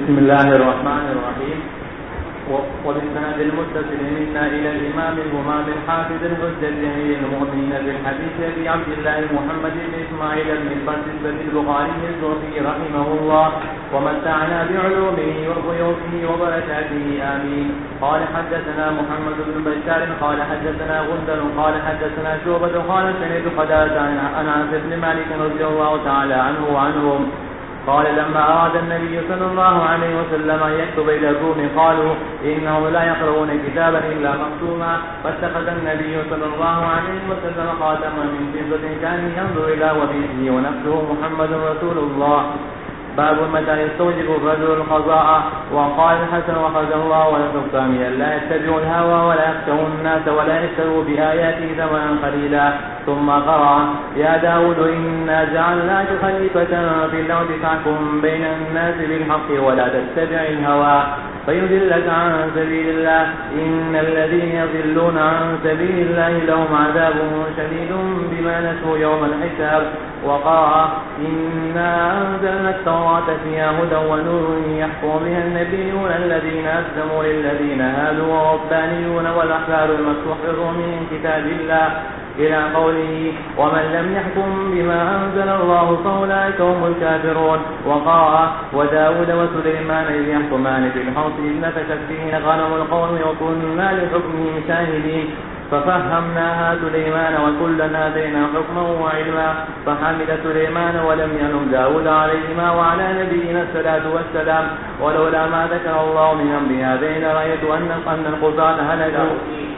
بسم الله الرحمن الرحيم. وبالسند المتصل منا إلى الإمام الإمام الحافظ الحجة أمير المؤمنين بالحديث أبي عبد الله محمد بن إسماعيل بن القدس البخاري الزهري رحمه الله ومتعنا بعلومه وضيوفه وبركاته آمين. قال حدثنا محمد بن بشار قال حدثنا غندر قال حدثنا شعبة قال سمعت قتادة عن أنس بن مالك رضي الله تعالى عنه وعنهم قال لما أراد النبي صلى الله عليه وسلم أن يكتب إلى الروم قالوا إنهم لا يقرؤون كتابا إلا مكتوما فاتخذ النبي صلى الله عليه وسلم خاتما من فضة كان ينظر إلى وجهه ونفسه محمد رسول الله. باب متى يستوجب الرجل القضاء. وقال الحسن وخرج الله والحكام لا يتبعوا الهوى ولا يخشوا الناس ولا يشتروا بآياته ثمنا قليلا. ثم قرأ يا داود إنا جعلناك خليفة في الأرض فاحكم بين الناس بالحق ولا تتبع الهوى فيضلك عن سبيل الله إن الذين يضلون عن سبيل الله لهم عذاب شديد بما نسوا يوم الحساب. وقرأ إنا أنزلنا التوراة فيها هدى ونور يحكم بها النبيون الذين أسلموا للذين هادوا والربانيون والأحبار المستحفظون من كتاب الله إلى قوله ومن لم يحكم بما أنزل الله فأولئك هم الكافرون. وقرأ وداود وسليمان إذ يحكمان في الحرث إذ نفشت فيه غنم القوم وكنا لحكمهم شاهدين ففهمناها سليمان وكلا آتينا حكما وعلما فحمد سليمان ولم يلم داود عليهما وعلى نبينا الصلاة والسلام. ولولا ما ذكر الله من أمر هذين رأيت أن القضاة هلكوا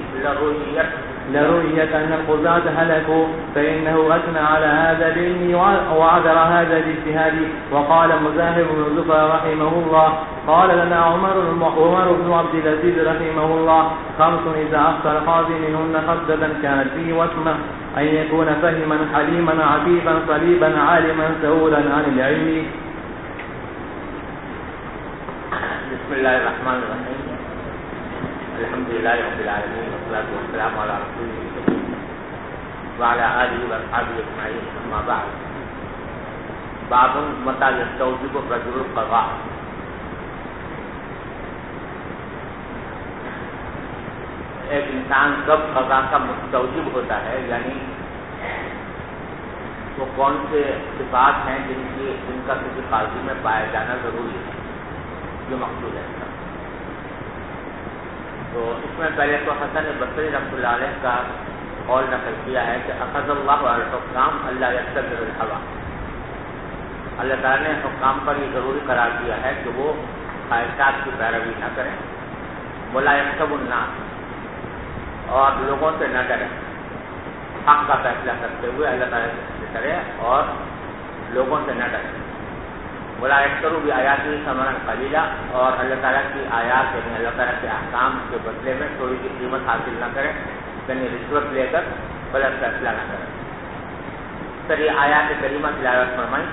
لرؤية أن القضاة هلكوا فإنه أثنى على هذا بعلمه وعذر هذا باجتهاده. وقال مزاحم بن زفر رحمه الله قال لنا عمر بن عبد العزيز رحمه الله خمس إذا أخطأ القاضي منهن خمسة كانت فيه وسمة أن يكون فهما حليما عفيفا صليبا عالما سهولا عن العلم. بسم الله الرحمن الرحيم. الحمد لله رب العالمين والصلاة والسلام على رسول الله وعلى آله وأصحابه أجمعين. أما بعد. باب متى يستوجب الرجل القضاء. ایک انسان کب قضا کا مستوجب ہوتا ہے، یعنی وہ کون سے صفات ہیں جن کا کسی قاضی میں پایا جانا ضروری ہے، جو مقصود ہے. تو اس میں پہلے تو حسن بصری رحمۃ اللہ علیہ کا قول نقل کیا ہے کہ اخذ اللہ علی الحکام اللہ یتبع الہوی. اللہ تعالیٰ نے حکام پر یہ ضروری قرار دیا ہے کہ وہ خواہشات کی پیروی نہ کریں، ولا یحسب الناس، اور لوگوں سے نہ ڈریں. حق کا فیصلہ کرتے ہوئے اللہ تعالیٰ سے کرے اور لوگوں سے نہ ڈریں. ولا یشتروا بآیاتہ ثمنا قلیلا، اور اللہ تعالیٰ کی آیات یعنی اللہ تعالیٰ کے احکام کے بدلے میں تھوڑی سی قیمت حاصل نہ کریں، یعنی رشوت لے کر غلط فیصلہ نہ کریں. سر یہ آیات کریمہ تلاوت فرمائیں.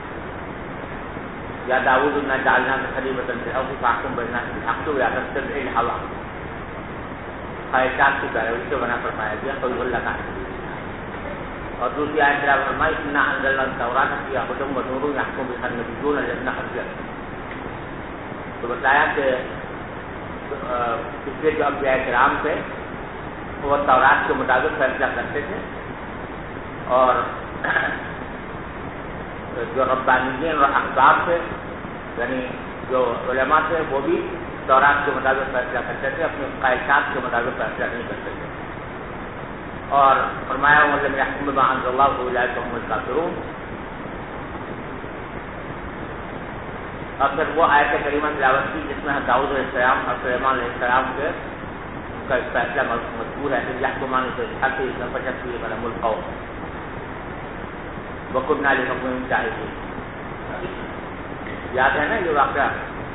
یا داؤد انا جعلناک خلیفۃ فی الارض فاحکم بین الناس بالحق ولا تتبع الہوی. خواہشات کی پیروی سے بنا فرمایا گیا تو اللہ کا. اور دوسری آیت تلاوت فرمائی انا انزلنا التوراۃ فیہا ھدی ونور یحکم بہا النبیون الذین اسلموا. تو بتایا کہ پچھلے جو انبیاء کرام تھے وہ تورات کے مطابق فیصلہ کرتے تھے، اور جو ربانیین اور احباب تھے یعنی جو علماء تھے وہ بھی تورات کے مطابق فیصلہ کرتے تھے، اپنے خواہشات کے مطابق فیصلہ نہیں کرتے تھے. اور فرمایا وَلَمْ يَحْكُم بِمَا أَنزَلَ اللَّهُ فَأُولَٰئِكَ هُمُ الْكَافِرُونَ. اور پھر وہ آیت کریمہ تلاوت کی جس میں داؤد علیہ السلام اور سلیمان علیہ السلام کے کا فیصلہ مذکور ہے کہ یحکمان بالحق اذ نفشت فیہ غنم القوم وکنا لحکمہم شاہدین. یاد ہے نا یہ واقعہ؟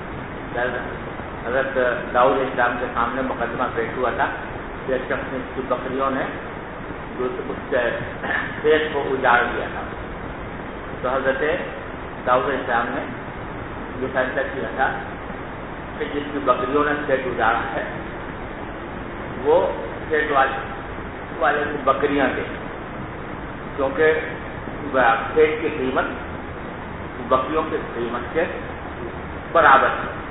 حضرت داؤد علیہ السلام کے سامنے مقدمہ پیش ہوا تھا کہ ایک شخص نے اس کی بکریوں نے جو اس کے کھیت کو اجاڑ دیا تھا. تو حضرت داؤد علیہ السلام نے یہ فیصلہ کیا تھا کہ جس کی بکریوں نے کھیت اجاڑا ہے وہ کھیت والے کو بکریاں دے، کیونکہ کھیت کی قیمت بکریوں کی قیمت کے برابر ہے.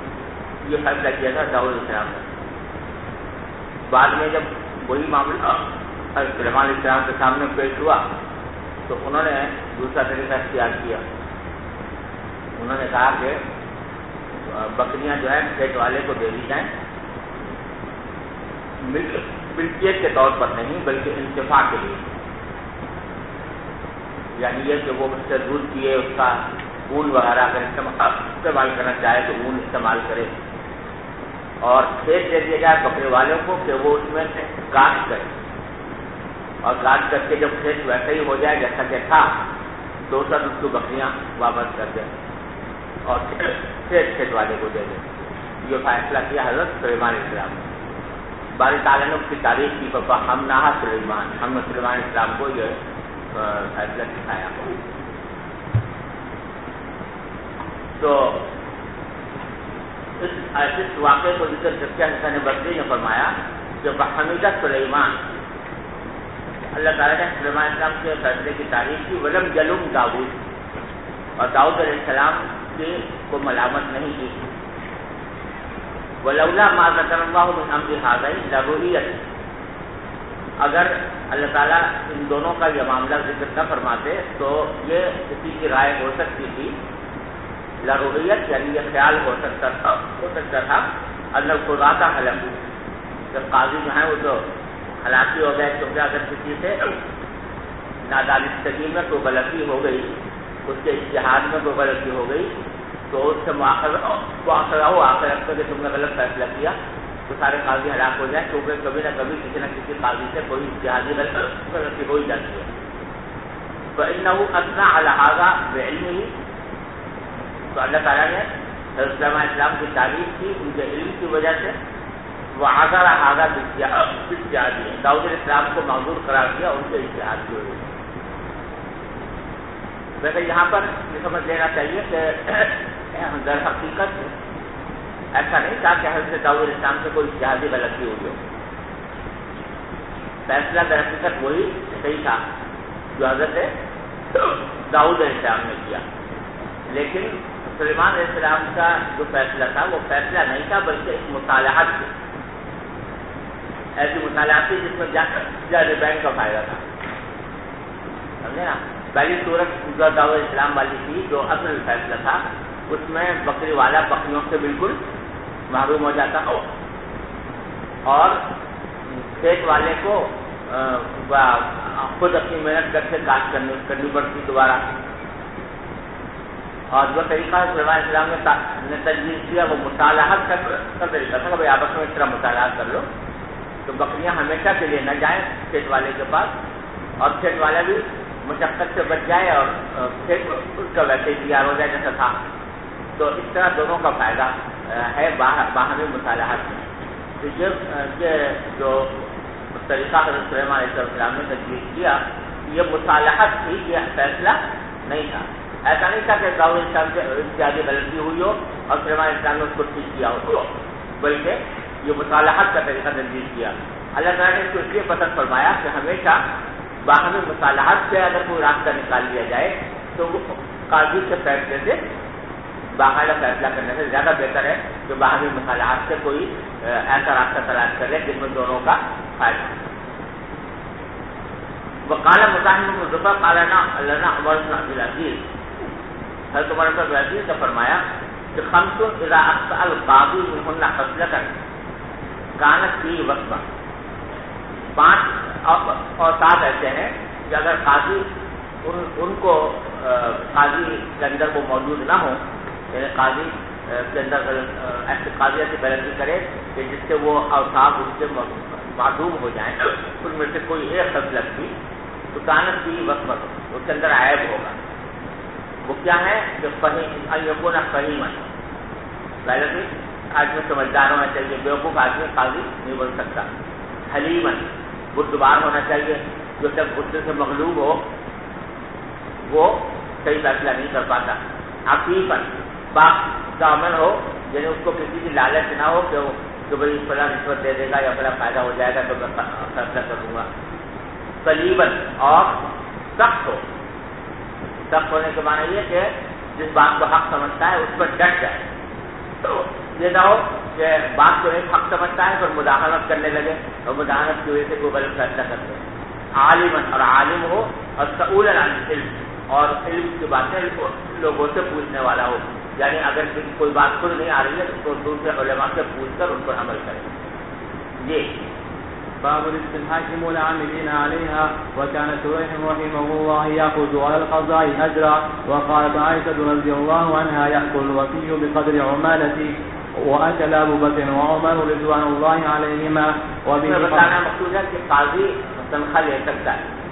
یہ فیصلہ کیا تھا داؤد علیہ السلام نے. بعد میں جب وہی معاملہ سلیمان علیہ السلام کے سامنے پیش ہوا تو انہوں نے دوسرا طریقہ اختیار کیا. انہوں نے کہا کہ بکریاں جو ہے کھیت والے کو دے دی جائیں، ملکیت کے طور پر نہیں بلکہ انتفاع کے لیے. یعنی یہ کہ وہ اس سے دودھ پیے، اس کا اون وغیرہ اگر استعمال کرنا چاہے تو اون استعمال کرے، اور کھیت دے دیا جائے بکرے والوں کو کہ وہ اس میں کاشت کرے، اور کاشت کر کے جب کھیت ویسا ہی ہو جائے جیسا کہ تھا تو اس وقت اس کو بکریاں واپس کر دیں اور کھیت والے کو دے دیں. یہ فیصلہ کیا حضرت سلیمان علیہ السلام نے. باری تعالیٰ نے اس کی تاریخ کی ہم نہ سلیمان، ہم نے سلیمان علیہ السلام کو یہ فیصلہ سکھایا. تو اس واقعے کو ذکر کر کے حسن بصری نے فرمایا کہ حمیدہ سلیمان، اللہ تعالیٰ نے سلیمان علیہ السلام کے فیصلے کی تعریف کی. ولم یلم داؤد، اور داؤد علیہ السلام کی کو ملامت نہیں کی. ولولا ما ذکر اللہ من امر هذین لرؤیت، اگر اللہ تعالیٰ ان دونوں کا یہ معاملہ ذکر نہ فرماتے تو یہ کسی کی رائے ہو سکتی تھی. لرؤیت یعنی یہ خیال ہو سکتا تھا اللہ قضاۃ ہلاکو، جب قاضی جو ہیں وہ تو ہلاکی ہو گئے کیونکہ اگر کسی سے نادانستگی میں کوئی غلطی ہو گئی، اس کے اجتہاد میں کوئی غلطی ہو گئی تو اس سے مواخذہ ہو آخر رکھتے کہ تم نے غلط فیصلہ کیا تو سارے قاضی ہلاک ہو جائیں، کیونکہ کبھی نہ کبھی کسی نہ کسی قاضی سے کوئی اجتہادی غلطی ہو ہی جاتی ہے. فإنه أثنى على هذا بعلمه، تو اللہ تعالیٰ نے حضرت سلیمان علیہ السلام کی تعریف کی ان کے علم کی وجہ سے. وعذر هذا باجتهاده، داؤد علیہ السلام کو معذور قرار دیا ان کے اجتہاد کی وجہ سے. ویسے یہاں پر یہ سمجھ لینا چاہیے کہ در حقیقت ایسا نہیں تھا کہ حضرت داؤد علیہ السلام سے کوئی اجتہادی غلطی ہوئی ہو. فیصلہ در حقیقت وہی صحیح تھا جو حضرت داؤد علیہ السلام نے کیا، لیکن سلیمان علیہ السلام کا جو فیصلہ تھا وہ فیصلہ نہیں تھا بلکہ ایک مصالحت تھی، ایسی مصالحت تھی جس میں جانبین کا فائدہ تھا. سمجھے نا؟ پہلی صورت جو داؤد علیہ السلام والی تھی جو اصل فیصلہ تھا اس میں بکری والا بکریوں سے بالکل محروم ہو جاتا اور کھیت والے کو خود اپنی محنت کر کے کاشت کرنی پڑتی دوبارہ. اور جو طریقہ سلیمان علیہ السلام نے تجویز کیا وہ مصالحت کا طریقہ تھا کہ بھائی آپس میں اس طرح مصالحت کر لو تو بکریاں ہمیشہ کے لیے نہ جائیں کھیت والے کے پاس، اور کھیت والا بھی مشقت سے بچ جائے اور کھیت اس کا ویسے ہی تیار ہو جائے جیسا تھا. تو اس طرح دونوں کا فائدہ ہے باہمی مصالحت میں. تو یہ جو طریقہ حضرت سلیمان علیہ السلام نے تجویز کیا یہ مصالحت تھی، یہ فیصلہ نہیں تھا. ایسا نہیں تھا کہ داؤد علیہ السلام سے اتحادی غلطی ہوئی ہو اور سلیمان علیہ السلام نے اس کو ٹھیک کیا ہو، بلکہ یہ مصالحت کا طریقہ تجویز کیا. اللہ تعالیٰ نے اس کو اس لیے پسند فرمایا کہ ہمیشہ باہمی مصالحت سے اگر کوئی راستہ نکال لیا جائے تو وہ قاضی کے فیصلے سے باقاعدہ فیصلہ کرنے سے زیادہ بہتر ہے کہ باہمی مصالحت سے کوئی ایسا راستہ تلاش کر لے جس میں دونوں کا فائدہ. وقال مزاحم بن ظفر قال لنا عمر بن عبد العزیز، حضرت عمر بن عبد العزیز نے فرمایا کہ خمس اذا اخطأ القاضی منهن خصلة كانت فيه وصفة، 5 اور 7 ایسے ہیں کہ اگر قاضی ان کو قاضی کے اندر وہ موجود نہ ہو، یعنی قاضی کے اندر ایسے قاضی ایسی غلطی کرے کہ جس سے وہ اوصاف اس سے معدوم ہو جائیں، ان میں سے کوئی ایک خصلت تھی تو کانت کی وصفت اس کے اندر عیب ہوگا. وہ کیا ہے کہ یکون فہیما، پہلے بھی آدمی سمجھدار ہونا چاہیے، بیوقوف آدمی قاضی نہیں بن سکتا. حلیما، بردبار ہونا چاہیے، جو جب غصے سے مغلوب ہو وہ صحیح فیصلہ نہیں کر پاتا. عفیفا، پاک دامن ہو، یعنی اس کو کسی کی لالچ نہ ہو کہ بھائی فلاں رشوت دے دے گا یا فلاں فائدہ ہو جائے گا تو میں فیصلہ کر دوں گا. صلیباً، اور سخت ہو. سخت ہونے کے معنی یہ کہ جس بات کو حق سمجھتا ہے اس پر ڈٹ جائے. تو یہ نہ ہو کہ بات کو ایک حق سمجھتا ہے پر مداخلت کرنے لگے اور مداخلت کی وجہ سے کوئی غلط فیصلہ کرتے ہیں. عالمن اور عالم ہو اور سئول عن العلم اور علم کی باتیں لوگوں سے پوچھنے والا ہو. یعنی اگر کوئی بات خود نہیں آ رہی ہے تو دوسرے علماء سے پوچھ کر ان پر عمل کریں. یہ باب الاستنحاكم العاملين عليها. وكان شريح رحمه الله يأخذ على القضاء أجرا. وقالت عائشة رضي الله عنها يأكل الوكي بقدر عمالته وأكل أبو بكر وعمر رضوان الله عليهما. وبه بتانا مقصود ہے کہ قاضی تنخواہ لے سکتا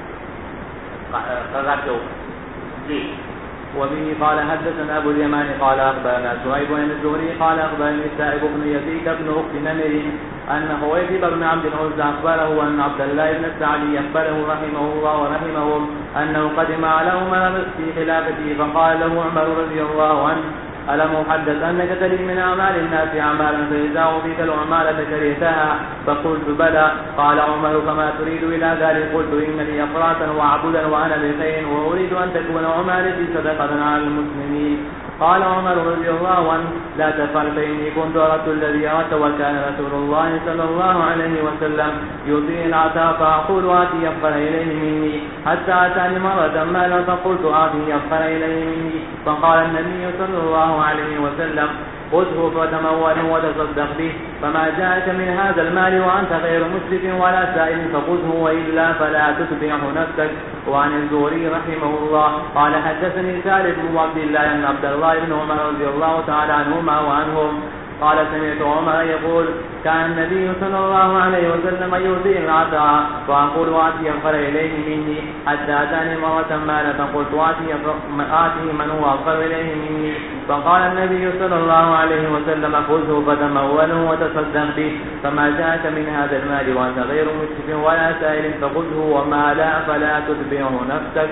ہے قضا کے اوپر. جی. وبه قال حدثنا أبو اليمان قال أخبرنا شعيب بن الزهري قال أخبرني السائب بن يزيد بن أخت نمر أن خويلد بن عبد العزى أخبره أن عبد الله بن السعدي أخبره رحمه الله ورحمهم أنه قدم على عمر في خلافته فقال له عمر رضي الله عنه ألم أحدث أنك تلي من أعمال الناس أعمالا فإذا أعطيت العمالة كرهتها؟ فقلت بلى. قال عمر فما تريد إلى ذلك؟ قلت إن لي أفراتا وعبدا وأنا بخير وأريد أن تكون عمالتي صدقة على المسلمين. قال عمر رضي الله عنه لا تفعل فإني كنت أردت الذي أردت وكان رسول الله صلى الله عليه وسلم يطيع العطاء فأقول آتي يفقر إليه مني حتى أتاني مرة مالا فقلت آتي يفقر إليه مني. فقال النبي صلى الله عليه وسلم خذه فتموله وتصدق به فما جاءك من هذا المال وأنت غير مسرف ولا سائل فخذه وإلا فلا تتبعه نفسك. وعن الزهري رحمه الله قال حدثني سالم بن عبد الله بن عبد الله بن عمر رضي الله تعالى عنهما وعنهم قال سمعت عمر يقول كان النبي صلى الله عليه وسلم يؤتي العطاء فأقول آتي يغفر إليه مني حتى أتاني مرة مالا فقلت آتي من هو أغفر إليه مني. فقال النبي صلى الله عليه وسلم خذه فتموله وتصدق به فما جاءك من هذا المال وأنت غير مسرف ولا سائل فخذه وما لا فلا تتبعه نفسك.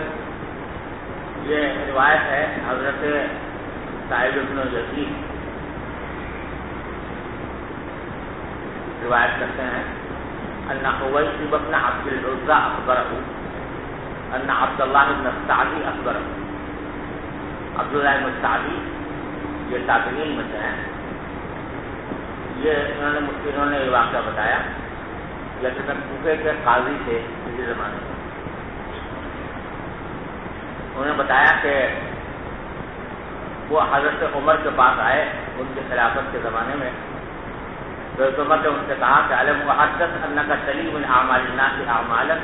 یہ روایت ہے حضرت سائب بن یزید روایت کرتے ہیں ان خویلد بن عبد العزى اخبره ان عبد الله بن السعدي اخبره. عبداللہ بن السعدی یہ تابعین میں سے ہیں. یہ انہوں نے یہ واقعہ بتایا جیسے میں کوفے کے قاضی تھے اسی زمانے میں. انہوں نے بتایا کہ وہ حضرت عمر کے پاس آئے ان کی خلافت کے زمانے میں. تو عمر نے ان سے کہا کہ علم وحدث انک تلی من اعمال الناس اعمالا.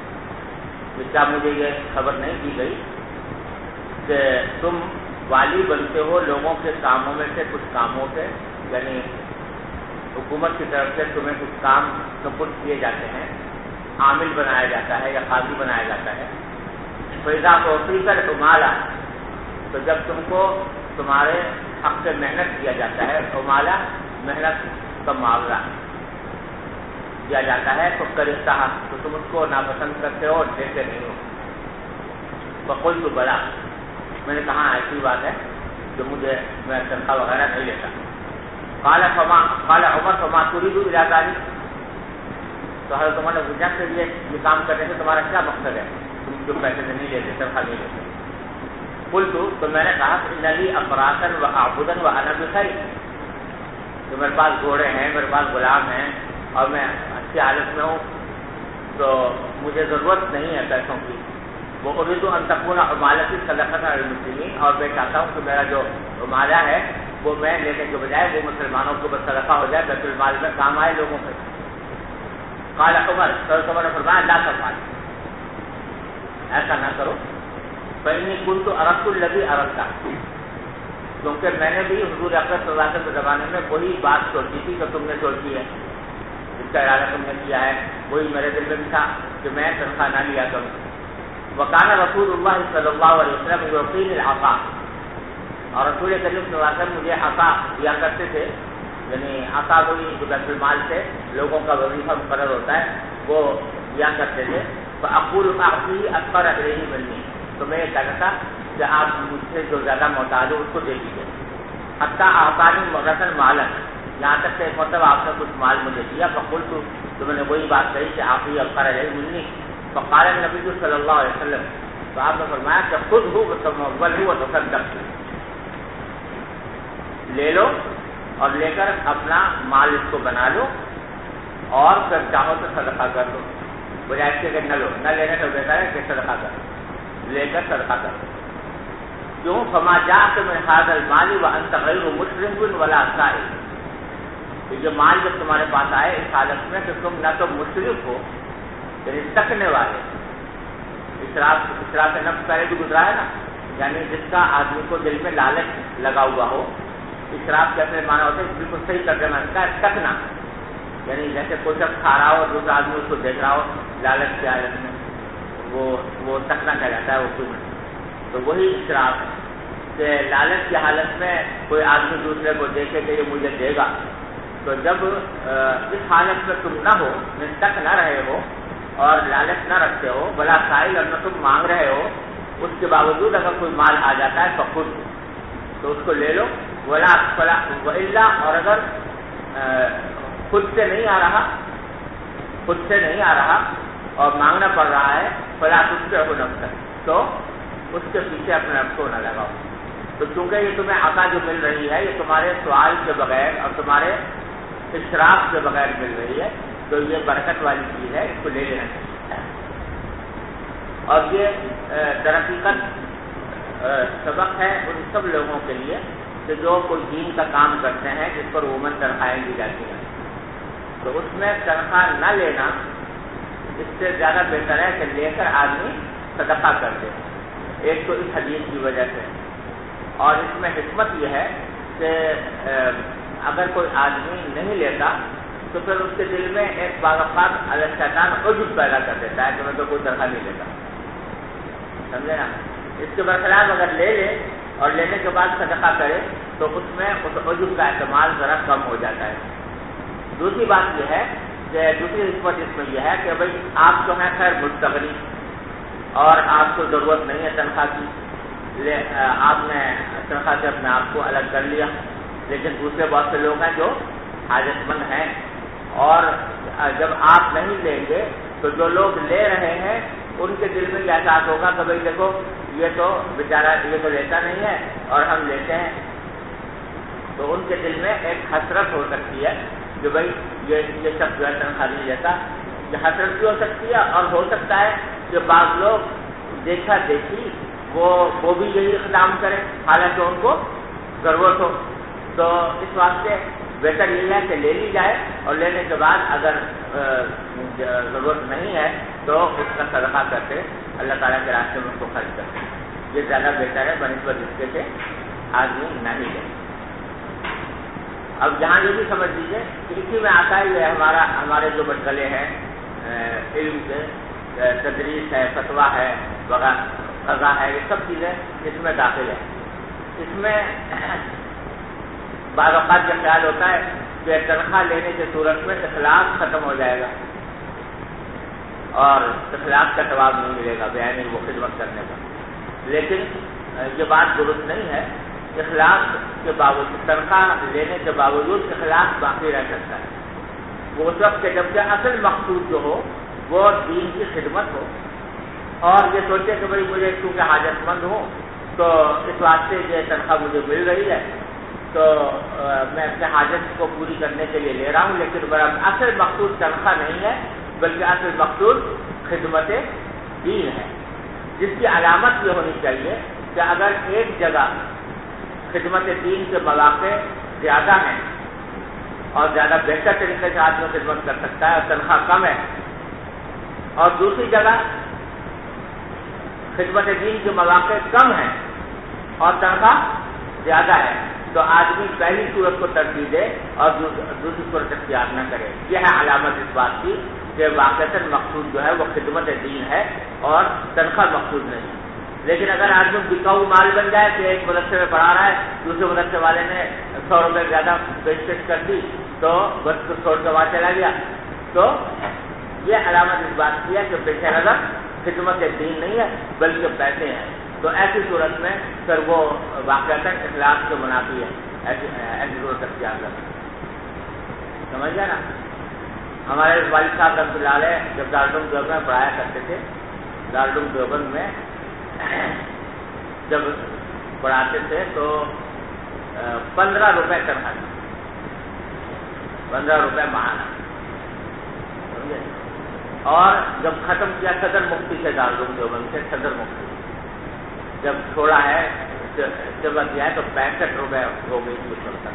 کیا مجھے یہ خبر نہیں دی گئی کہ تم والی بنتے ہو لوگوں کے کاموں میں سے کچھ کاموں سے, یعنی حکومت کی طرف سے تمہیں کچھ کام سپرد کیے جاتے ہیں, عامل بنایا جاتا ہے یا قاضی بنایا جاتا ہے. فیضا کو کر عمالہ, تو جب تم کو تمہارے حق سے محنت کیا جاتا ہے, عمالہ محنت کا معاوضہ دیا جاتا ہے, تو کرتا تو تم اس کو ناپسند کرتے ہو اور دیتے نہیں ہو. بقول تو بڑا میں نے کہا ایسی بات ہے جو مجھے میں تنخواہ وغیرہ نہیں لیتا. قال عمر فما تريد الى ذلك, تو حضرت عمر نے پوچھا کہ یہ کام کرنے سے تمہارا کیا مقصد ہے, تم جو پیسے نہیں لیتے تنخواہ نہیں لیتے. قلت, تو میں نے کہا ان لي افراتا وعبدا وانا بخير, تو میرے پاس گھوڑے ہیں, میرے پاس غلام ہیں اور میں اچھی حالت میں ہوں, تو مجھے ضرورت نہیں ہے پیسوں کی. وہ اريد ان تكون عمالتي صدقة على المسلمين, اور میں چاہتا ہوں کہ میرا جو عمالہ ہے وہ میں لینے کے بجائے وہ مسلمانوں کو بس صدقہ ہو جائے, بیت المال میں کام آئے لوگوں کے. قال عمر, تو عمر نے فرمایا لا تفعل, ایسا نہ کرو. فإني كنت أردت الذي أردت, کیونکہ میں نے بھی حضور اکرم صلی اللہ علیہ وسلم کے زمانے میں وہی بات سوچی تھی کہ تم نے سوچی ہے, جس کا ارادہ تم نے کیا ہے وہی میرے دل میں بھی تھا کہ میں تنخواہ نہ لیا کروں. وکان رسول اللہ صلی اللہ علیہ وسلم یعطینی العطاء, اور رسول کریم صلی اللہ علیہ وسلم مجھے عطا دیا کرتے تھے, یعنی عطا وہی جو بیت المال سے لوگوں کا وظیفہ مقرر ہوتا ہے وہ دیا کرتے تھے. فاقول اعطی اکبر الیہ منی, تو میں یہ کہتا تھا کہ آپ مجھ سے جو زیادہ محتاج ہو اس کو دے دیجیے. حتیٰ اعطانی مرتن مالا, یہاں تک کہ ایک مرتبہ آپ نے کچھ مال مجھے دیا. فقلت, تو میں نے وہی بات کہی کہ آپ ہی اکبر علیہ منی. فقال نبی صلی اللہ علیہ وسلم, تو آپ نے فرمایا کہ خود ہو تمول ہو تصدق, لے لو اور لے کر اپنا مال اس کو بنا لو اور پھر چاہو تو صدقہ کر دو، بجائے اس کے کہ نہ لو، نہ لینے تو بہتر ہے کہ صدقہ کر لے کر صدقہ کر دو۔ کیوں؟ فما جاءک من ھذا المال وانت غیر مشرف ولا سائل، یہ مال جب تمہارے پاس آئے اس حالت میں کہ تم نہ تو مشرف ہو یعنی تکنے والے، اسراف نفس پہلے بھی گزرا ہے نا، یعنی جس کا آدمی کو دل میں لالچ لگا ہوا ہو۔ اسراف کے اپنے معنی ہوتے ہیں بالکل صحیح ترجمہ کا تکنا، یعنی جیسے کوئی شخص کھا رہا ہو اور دوسرا آدمی اس کو دیکھ رہا ہو لالچ کی حالت میں، وہ تکنا کہہ جاتا ہے اردو میں۔ تو وہی اسراف ہے کہ لالچ کی حالت میں کوئی آدمی دوسرے کو دیکھے کہ یہ مجھے دے گا، تو جب اس حالت میں تم نہ ہو، تک نہ رہے ہو اور لالچ نہ رکھتے ہو، بلا سائل اور نہ تم مانگ رہے ہو، اس کے باوجود اگر کوئی مال آ جاتا ہے فخود تو اس کو لے لو، ولا وإلا، اور اگر خود سے نہیں آ رہا اور مانگنا پڑ رہا ہے، فلا تتبعه نفسك، تو اس کے پیچھے اپنے آپ کو نہ لگاؤ۔ تو چونکہ یہ تمہیں عطا جو مل رہی ہے یہ تمہارے سوال کے بغیر اور تمہارے اشراف کے بغیر مل رہی ہے، تو یہ برکت والی چیز ہے، اس کو لے لینا چاہیے۔ اور یہ در حقیقت سبق ہے ان سب لوگوں کے لیے کہ جو کوئی دین کا کام کرتے ہیں جس پر عموماً تنخواہیں دی جاتی ہیں، تو اس میں تنخواہ نہ لینا اس سے زیادہ بہتر ہے کہ لے کر آدمی صدقہ کر دے۔ ایک تو اس حدیث کی وجہ سے، اور اس میں حکمت یہ ہے کہ اگر کوئی آدمی نہیں لیتا تو پھر اس کے دل میں ایک بعض اوقات شیطان عجب پیدا کر دیتا ہے کہ میں تو کوئی تنخواہ نہیں لیتا، سمجھے نا۔ اس کے برخلاف اگر لے لے اور لینے کے بعد صدقہ کرے تو اس میں اس عجب کا احتمال ذرا کم ہو جاتا ہے۔ دوسری بات یہ ہے کہ دوسری حکمت اس میں یہ ہے کہ بھائی آپ جو ہیں خیر مستغنی اور آپ کو ضرورت نہیں ہے تنخواہ کی، آپ نے تنخواہ سے اپنے آپ کو الگ کر لیا، لیکن دوسرے بہت سے لوگ ہیں جو حاجت مند ہیں، اور جب آپ نہیں لیں گے تو جو لوگ لے رہے ہیں ان کے دل میں یہ احساس ہوگا کہ بھائی دیکھو یہ تو بیچارہ یہ تو لیتا نہیں ہے اور ہم لیتے ہیں، تو ان کے دل میں ایک حسرت ہو سکتی ہے کہ بھائی یہ شخص جو ہے تنخواہ نہیں لیتا، یہ حسرت بھی ہو سکتی ہے، اور ہو سکتا ہے کہ بعض لوگ دیکھا دیکھی وہ بھی یہی اقدام کریں حالانکہ ان کو ضرورت ہو۔ تو اس واسطے بہتر یہ ہے کہ لے لی جائے اور لینے کے بعد اگر ضرورت نہیں ہے تو اس کا صدقہ کرتے اللہ تعالیٰ کے راستے میں اس کو خرچ کرتے، یہ زیادہ بہتر ہے بنسبت اس کے کہ آدمی نہیں لے۔ اب یہاں یہ بھی سمجھ لیجیے کہ اسی میں آتا ہے یہ ہمارے جو مشغلے ہیں علم سے، تدریس ہے، فتویٰ ہے، قضا ہے، یہ سب چیزیں اس میں داخل ہیں۔ اس میں بعض اوقات یہ خیال ہوتا ہے کہ تنخواہ لینے کی صورت میں اخلاص ختم ہو جائے گا اور اخلاص کا ثواب نہیں ملے گا بیان وہ خدمت کرنے کا، لیکن یہ بات درست نہیں ہے۔ اخلاص کے باوجود تنخواہ لینے کے باوجود اخلاص باقی رہ سکتا ہے، وہ اس وقت جب کہ اصل مقصود جو ہو وہ دین کی خدمت ہو، اور یہ سوچے کہ بھائی مجھے کیونکہ حاجت مند ہوں تو اس واسطے یہ تنخواہ مجھے مل رہی ہے تو میں اپنے حاجت کو پوری کرنے کے لیے لے رہا ہوں، لیکن برابر اصل مقصود تنخواہ نہیں ہے بلکہ اصل مقصود خدمت دین ہے، جس کی علامت یہ ہونی چاہیے کہ اگر ایک جگہ خدمت دین کے مواقع زیادہ ہیں اور زیادہ بہتر طریقے سے آدمی خدمت کر سکتا ہے اور تنخواہ کم ہے، اور دوسری جگہ خدمت دین کے مواقع کم ہیں اور تنخواہ زیادہ ہے، تو آدمی پہلی صورت کو ترجیح دے اور دوسری صورت اختیار نہ کرے۔ یہ ہے علامت اس بات کی کہ واقعتاً مقصود جو ہے وہ خدمت دین ہے اور تنخواہ مقصود نہیں۔ لیکن اگر آدمی بکاؤ مال بن جائے کہ ایک مدرسے میں پڑھا رہا ہے، دوسرے مدرسے والے نے 100 روپئے زیادہ پیشکش کر دی تو بس 100 روپئے وہاں چلا گیا، تو یہ علامت اس بات کی ہے کہ پیش نظر خدمت دین نہیں ہے بلکہ پیسے ہیں، تو ایسی صورت میں پھر وہ واقعتاً اخلاص کے منافی ہے، ایسی صورت اختیار کرنا، سمجھ گیا نا۔ ہمارے والد صاحب رحمۃ اللہ علیہ جب دارالعلوم دیوبند میں پڑھایا کرتے تھے، دارالعلوم دیوبند میں جب پڑھاتے تھے تو 15 روپے تنخواہ، 15 روپے ماہانہ. سمجھے؟ اور جب ختم کیا صدر مفتی سے دارالعلوم دیوبند سے صدر مفتی جب چھوڑا ہے جب دیا ہے تو 65 روپے ہو گئی تھی اس وقت.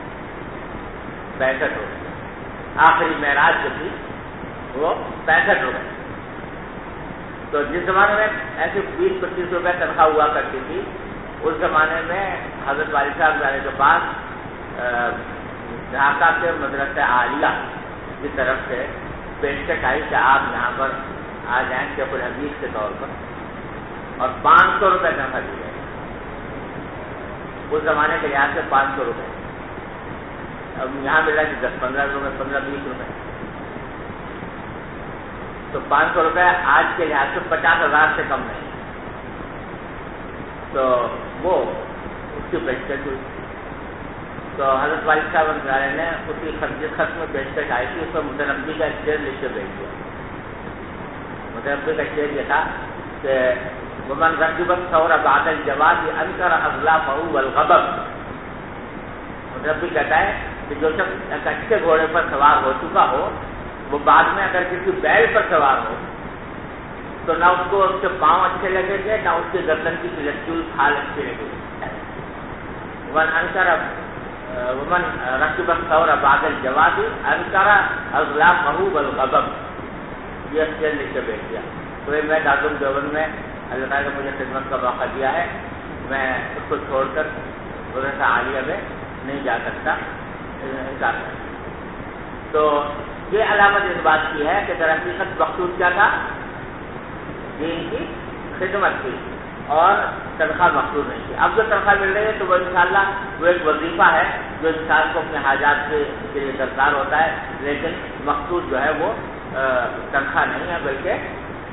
65 روپے آخری معراج جو تھی وہ 65 روپے. تو جس زمانے میں ایسے 20-25 روپے تنخواہ ہوا کرتی تھی اس زمانے میں حضرت والی صاحب جانے کے پاس ڈھاکہ کے مدرسہ عالیہ کی طرف سے پیشکش آئی کہ آپ یہاں پر آ جائیں شیخ الحدیث کے طور پر اور 500 روپے تنخواہ دی جائے. اس زمانے کے لحاظ سے 500 روپے. اب یہاں مل رہا ہے 10-15 روپے 15-20 روپے. تو 500 روپے آج کے لحاظ سے 50,000 سے کم نہیں. تو وہ اس کی پیشکش ہوئی. تو حضرت والد صاحب انصاری نے اسی خط میں پیشکش آئی تھی اس پر متنبی کا شعر لکھ کے بھیج دیا. متنبی کا شعر یہ تھا کہ ومن رکب الثور بعد الجواد انکر اغلافہ والغضب. متنبی کہتا ہے کہ جو شخص ایک اچھے گھوڑے پر سوار ہو چکا ہو وہ بعد میں اگر کسی بیل پر سوار ہو تو نہ اس کو اس کے پاؤں اچھے لگیں گے نہ اس کے گردن کی لچول کھال اچھے لگے گی. ومن رکب الثور بعد الجواد انکر اغلافہ والغضب. یہ شعر لکھ کے بھیج دیا. تو میں دارالعلوم دیوبند میں اللہ تعالیٰ نے مجھے خدمت کا موقع دیا ہے. میں اس کو چھوڑ کر مدرسہ عالیہ میں نہیں جا سکتا. تو یہ علامت اس بات کی ہے کہ در حقیقت مقصود کیا تھا؟ دین کی خدمت تھی اور تنخواہ مقصود نہیں تھی. اب جو تنخواہ مل رہی ہے تو وہ انشاءاللہ وہ ایک وظیفہ ہے جو انسان کو اپنے حاجات کے لیے درکار ہوتا ہے. لیکن مقصود جو ہے وہ تنخواہ نہیں ہے بلکہ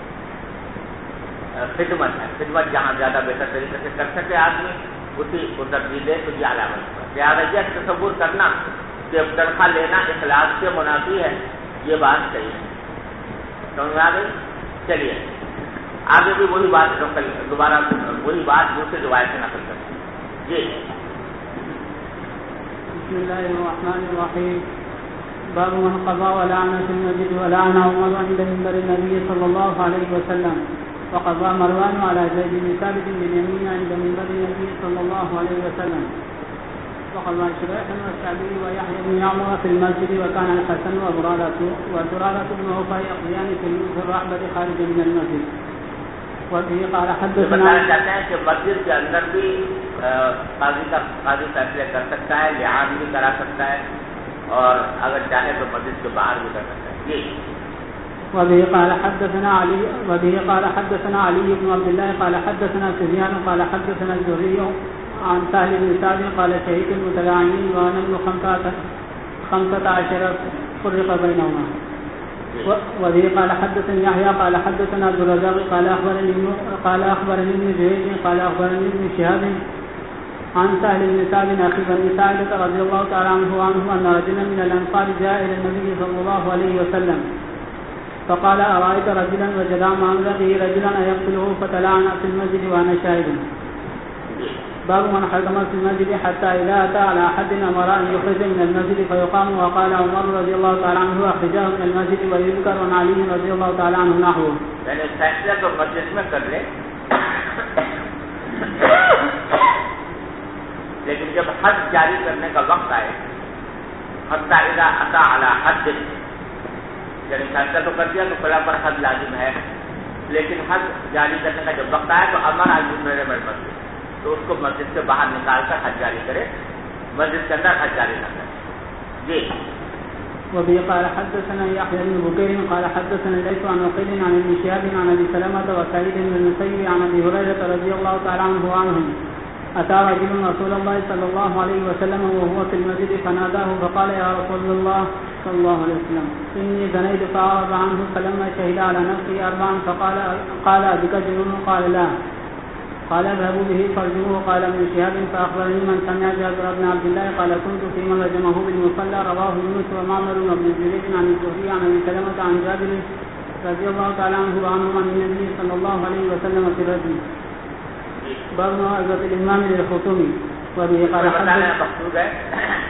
خدمت ہے. خدمت جہاں زیادہ بہتر طریقے سے کر سکے آدمی اسی کو ترجیح دے تو یہ علامت ہے. لہٰذا یہ تصور کرنا کہ تنخواہ لینا اخلاص کے منافی ہے یہ بات صحیح ہے. سمجھ آ گئی؟ چلیے آگے بھی وہی بات دوبارہ وہی بات دوسری روایت سے نقل کرتے ہیں. جی بسم اللہ الرحمن الرحیم. باب من قضى ولعن في المسجد ولعن عمر عند منبر النبي صلى الله عليه وسلم. وقضى مروان على زيد بن ثابت باليمين عند منبر النبي صلى الله عليه وسلم. وقضى شريح والشعبي ويحيى بن يعمر في المسجد وكان الحسن وزرارة بن عوف يقضيان في الرحبة خارج من المسجد. وبه قال حدثنا. بتانا چاہتے ہیں کہ مسجد کے اندر بھی قاضی فیصلے کر سکتا ہے, لعان بھی کرا سکتا ہے اور اگر چاہے تو مسجد کے باہر بھی کر سکتا ہے. جی وبه قال حدثنا علي بن عبد الله قال حدثنا سفيان قال حدثنا الزهري عن سهل بن سعد قال شهدت المتلاعنين وانا ابن 15 فرق بينهما. وبه قال حدثنا يحيى قال حدثنا عبد الرزاق قال اخبرني ابن جريج قال اخبرني ابن شهاب عن سهل بن سعد اخي بن سعد رضي الله تعالى عنه ان رجلا من الانصار جاء الى النبي صلى الله عليه وسلم فقال أرأيت رجلا وجد مع امرأته رجلا يقتله فتلعن في المسجد وأنا شاهد. باب من حكم في المسجد حتى إذا أتى على أحد أمر أن يخرج من المسجد فيقام وقال عمر رضي الله تعالى عنه أخرجاه من المسجد ويذكر عن علي رضي الله تعالى عنه نحوه. یعنی فیصلہ تو مسجد میں کر لے لیکن جب حد جاری کرنے کا وقت آئے حتى إذا أتى على حد یعنی فیصلہ تو کر دیا تو فلاں پر حد لازم ہے لیکن حد جاری کرنے کا جب وقت آئے تو امر علی میرے مسجد تو اس کو مسجد سے باہر نکال کر حد جاری کرے, مسجد کے اندر حد جاری نہ کرے. جی وبه قال حدثنا يحيى بن بكير قال حدثنا ليس عن وقيل عن ابن شهاب عن ابي سلمة وسعيد بن المسيب عن ابي هريرة رضي الله تعالى عنه وعنهم أتى رجل رسول الله صلى الله عليه وسلم وهو في المسجد فناداه فقال يا رسول الله صلى الله عليه وسلم إني زنيت فأعرض عنه فلما شهد على نفسه 4 فقال أبك جنون قال لا قال اذهبوا به فارجموه. قال ابن شهاب فأخبرني من سمع جابر بن عبد الله قال كنت في من رجمه بالمصلى. رواه يونس ومعمر وابن جريج عن الزهري عن ابي سلمة عن جابر رضي الله تعالى عنه وعنهم عن النبي صلى الله عليه وسلم في الرجم. باب موعظة الإمام للخصوم. وبه قال مقصود ہے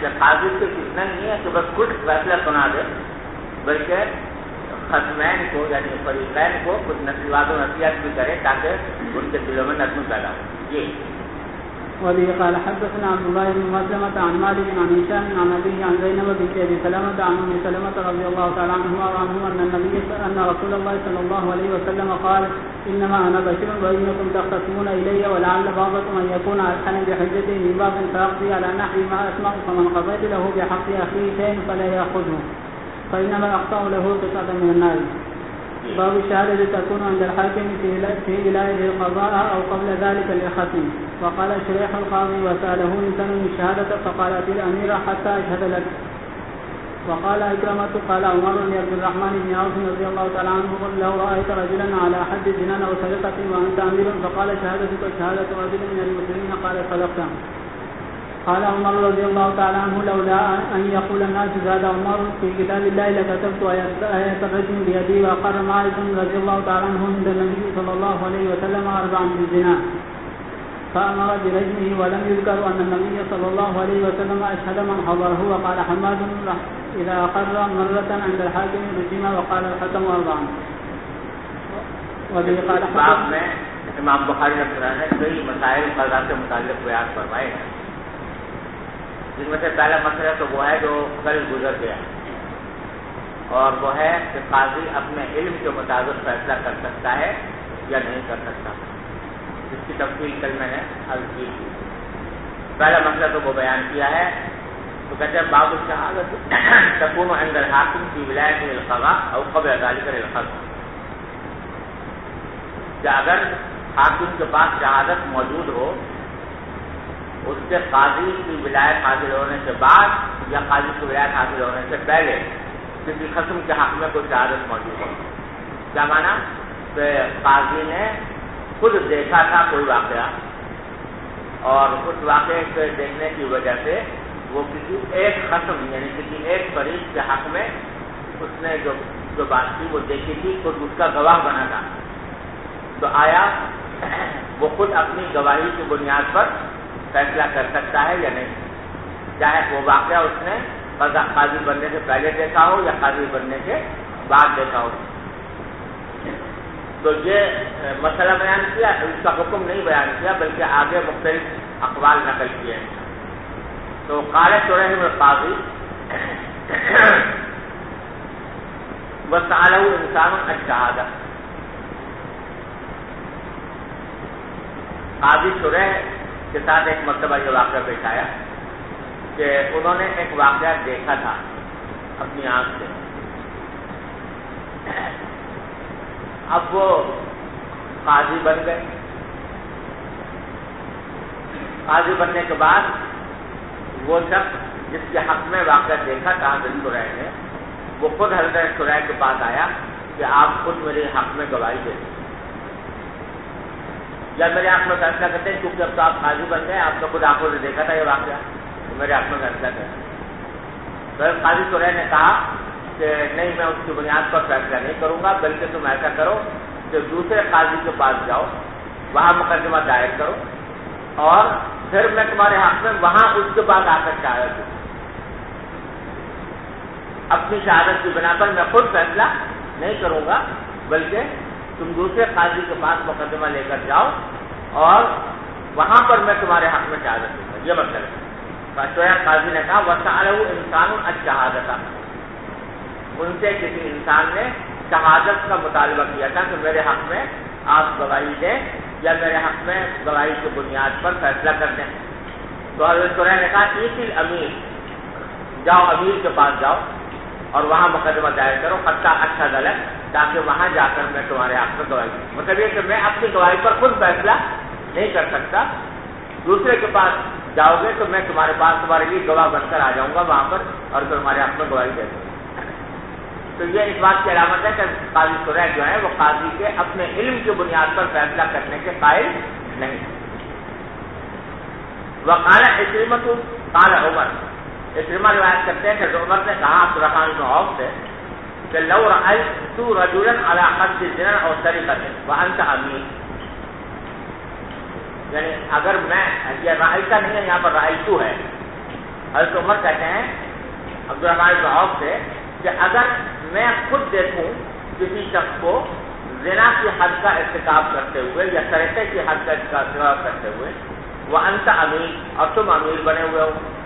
کہ قاضی کو اتنا نہیں ہے کہ بس خود فیصلہ سنا دے، بلکہ خصمین کو یعنی فریقین کو کچھ نصیحت و نصیحت بھی کرے تاکہ ان کے دلوں میں نظم پیدا ہو. یہ وبه قال حدثنا عبد الله بن مسلمة عن مالك عن هشام عن أبيه عن زينب بنت أبي سلمة عن أم سلمة رضي الله تعالى عنهما وعنهم أن رسول الله صلى الله عليه وسلم قال إنما أنا بشر وإنكم تختصمون إلي ولعل بعضكم أن يكون ألحن بحجته من بعض فيقضي على نحو ما أسمع فمن قضيت له بحق أخيه شيء فلا يأخذه فإنما أقطع له قطعة من النار. باب الشهادة تكون عند الحاكم في ولاية القضاء أو قبل ذلك للختم. وقال شريح القاضي وسأله إنسان الشهادة فقال أتي الأمير حتى أشهد لك. وقال إكرمة قال عمر بن عبد الرحمن بن عوف رضي الله تعالى عنه قل لو رأيت رجلا على حد زنا أو سرقة وأنت أمير فقال شهادتك شهادة رجل من المسلمين قال صدقت. قال عمر رضي الله تعالى عنه لولا أن يقول الناس زاد عمر في كتاب الله لكتبت آية الرجم بيدي. وقال معاذ رضي الله تعالى عنه عند النبي صلى الله عليه وسلم 4 بالزنا فأمر برجمه ولم يذكر أن النبي صلى الله عليه وسلم أشهد من حضره. وقال حماد إذا أقر مرة عند الحاكم رجم. وقال الحكم 4. وبه قال باب میں امام بخاری رحمۃ اللہ نے کئی مسائل قضا سے متعلق بیان فرمائے ہیں، جن میں سے پہلا مسئلہ تو وہ ہے جو کل گزر گیا، اور وہ ہے کہ قاضی اپنے علم کے مطابق فیصلہ کر سکتا ہے یا نہیں کر سکتا، جس کی تفصیل کل میں نے عرض کی تھی. پہلا مسئلہ تو وہ بیان کیا ہے، تو کہتے ہیں باب الشہادۃ تکون عند الحاکم فی ولایۃ القضاء او قبل ذلک للختم، کہ اگر حاکم کے پاس شہادت موجود ہو اس کے قاضی کی ولایت حاصل ہونے کے بعد یا قاضی کی ولایت حاصل ہونے سے پہلے کسی قسم کے حق میں کوئی شہادت موجود ہو. کیا مانا کہ قاضی نے خود دیکھا تھا کوئی واقعہ اور اس واقعے کے دیکھنے کی وجہ سے وہ کسی ایک قسم یعنی کسی ایک فریق کے حق میں اس نے جو بات تھی وہ دیکھی تھی، خود اس کا گواہ بنا تھا، تو آیا وہ خود اپنی گواہی کی بنیاد پر فیصلہ کر سکتا ہے یا نہیں، چاہے وہ واقعہ اس نے قاضی بننے سے پہلے دیکھا ہو یا قاضی بننے کے بعد دیکھا ہو. تو یہ مسئلہ بیان کیا، اس کا حکم نہیں بیان کیا بلکہ آگے مختلف اقوال نقل کیے ہیں. تو قال شریح القاضی وسأله انسان الشهادة، قاضی شریح کے ساتھ ایک مرتبہ یہ واقعہ پیش آیا کہ انہوں نے ایک واقعہ دیکھا تھا اپنی آنکھ سے. اب وہ قاضی بن گئے. قاضی بننے کے بعد وہ شخص جس کے حق میں واقعہ دیکھا تھا حضرت شریح نے، وہ خود حضرت شریح کے پاس آیا کہ آپ خود میرے حق میں گواہی دیں یا میرے حق میں فیصلہ کرتے ہیں، کیونکہ اب تو آپ قاضی بن گئے، آپ تو خود آنکھوں سے دیکھا تھا یہ واقعہ، تو میرے حق میں فیصلہ کریں. تو قاضی شریح نے کہا کہ نہیں، میں اس کی بنیاد پر فیصلہ نہیں کروں گا، بلکہ تم ایسا کرو کہ دوسرے قاضی کے پاس جاؤ، وہاں مقدمہ دائر کرو، اور پھر میں تمہارے حق میں وہاں اس کے پاس آ کر شہادت دوں. اپنی شہادت کی بنا پر میں خود فیصلہ نہیں کروں گا، بلکہ تم دوسرے قاضی کے پاس مقدمہ لے کر جاؤ اور وہاں پر میں تمہارے حق میں شہادت دوں گا. یہ مطلب ہے. قاضی نے کہا وسأله انسان الشهادة، ان سے کسی انسان نے شہادت کا مطالبہ کیا تھا کہ میرے حق میں آپ گواہی دیں یا میرے حق میں گواہی کی بنیاد پر فیصلہ کر دیں. تو حضرت شریح نے کہا ایسی امیر، جاؤ امیر کے پاس جاؤ اور وہاں مقدمہ دائر کرو، حتیٰ اچھا غلط، تاکہ وہاں جا کر میں تمہارے حق میں گواہی دوں. مطلب یہ کہ میں اپنی گواہی پر خود فیصلہ نہیں کر سکتا، دوسرے کے پاس جاؤ گے تو میں تمہارے پاس تمہارے لیے گواہ بن کر آ جاؤں گا وہاں پر اور تمہارے حق میں گواہی دے دوں گا. تو یہ اس بات کی علامت ہے کہ قاضی شریح جو ہے وہ قاضی کے اپنے علم کی بنیاد پر فیصلہ کرنے کے قائل نہیں. وقال عکرمۃ قال عمر، عکرمہ روایت کرتے ہیں کہ عمر نے کہا عبدالرحمن بن عوف سے کہ لو رأيت رجلا على حد زنا او سرقة وانت امیر، یعنی اگر میں، یہ رأیتا نہیں ہے، یہاں پر رأیتو ہے، حضرت عمر کہتے ہیں عبدالرحمن بن عوف سے کہ اگر میں خود دیکھوں کسی شخص کو زنا کی حد کا ارتکاب کرتے ہوئے یا سرقے کی حد کا ارتکاب کرتے ہوئے، وانت امیر، اور تم امیر بنے ہوئے ہو،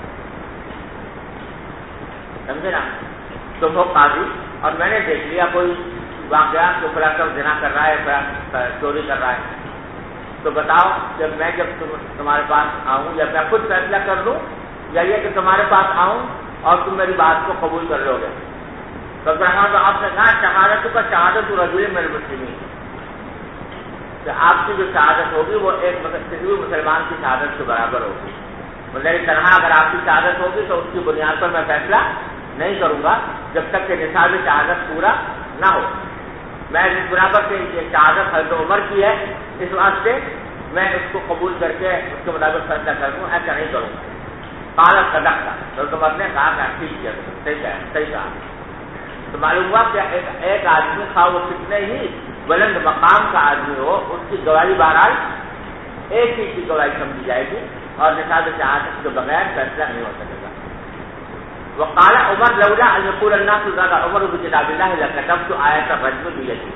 سمجھے نا، تم ہو قاضی، اور میں نے دیکھ لیا کوئی واقعہ کہ فلاں شخص زنا کر رہا ہے، فلاں چوری کر رہا ہے، تو بتاؤ جب تمہارے پاس آؤں یا میں خود فیصلہ کر لوں، یا یہ کہ تمہارے پاس آؤں اور تم میری بات کو قبول کر لو گے؟ تو آپ نے کہا شہادت کا شہادت رجل من المسلمین، کہ آپ کی جو شہادت ہوگی وہ ایک کسی بھی مسلمان کی شہادت کے برابر ہوگی، مطلب طرح اگر آپ کی شہادت ہوگی تو اس کی بنیاد پر میں فیصلہ نہیں کروں گا جب تک کہ نصاب شہادت پورا نہ ہو۔ میں اس بنا پر کہ یہ شہادت حضرت عمر کی ہے، اس واسطے میں اس کو قبول کر کے اس کے مطابق فیصلہ کر دوں، ایسا نہیں کروں گا۔ قال صدقت، حضرت عمر نے کہا کہ ٹھیک ہے، صحیح کہا۔ تو معلوم ہوا کہ ایک آدمی خواہ وہ کتنے ہی بلند مقام کا آدمی ہو، اس کی گواہی بہرحال ایک ہی کی گواہی سمجھی جائے گی اور نصاب شہادت کے بغیر فیصلہ نہیں ہو سکے گا۔ وقال عمر لولا ان يقول الناس ذاك عمر بكتاب الله لكتبت آیۃ الرجم بیدی،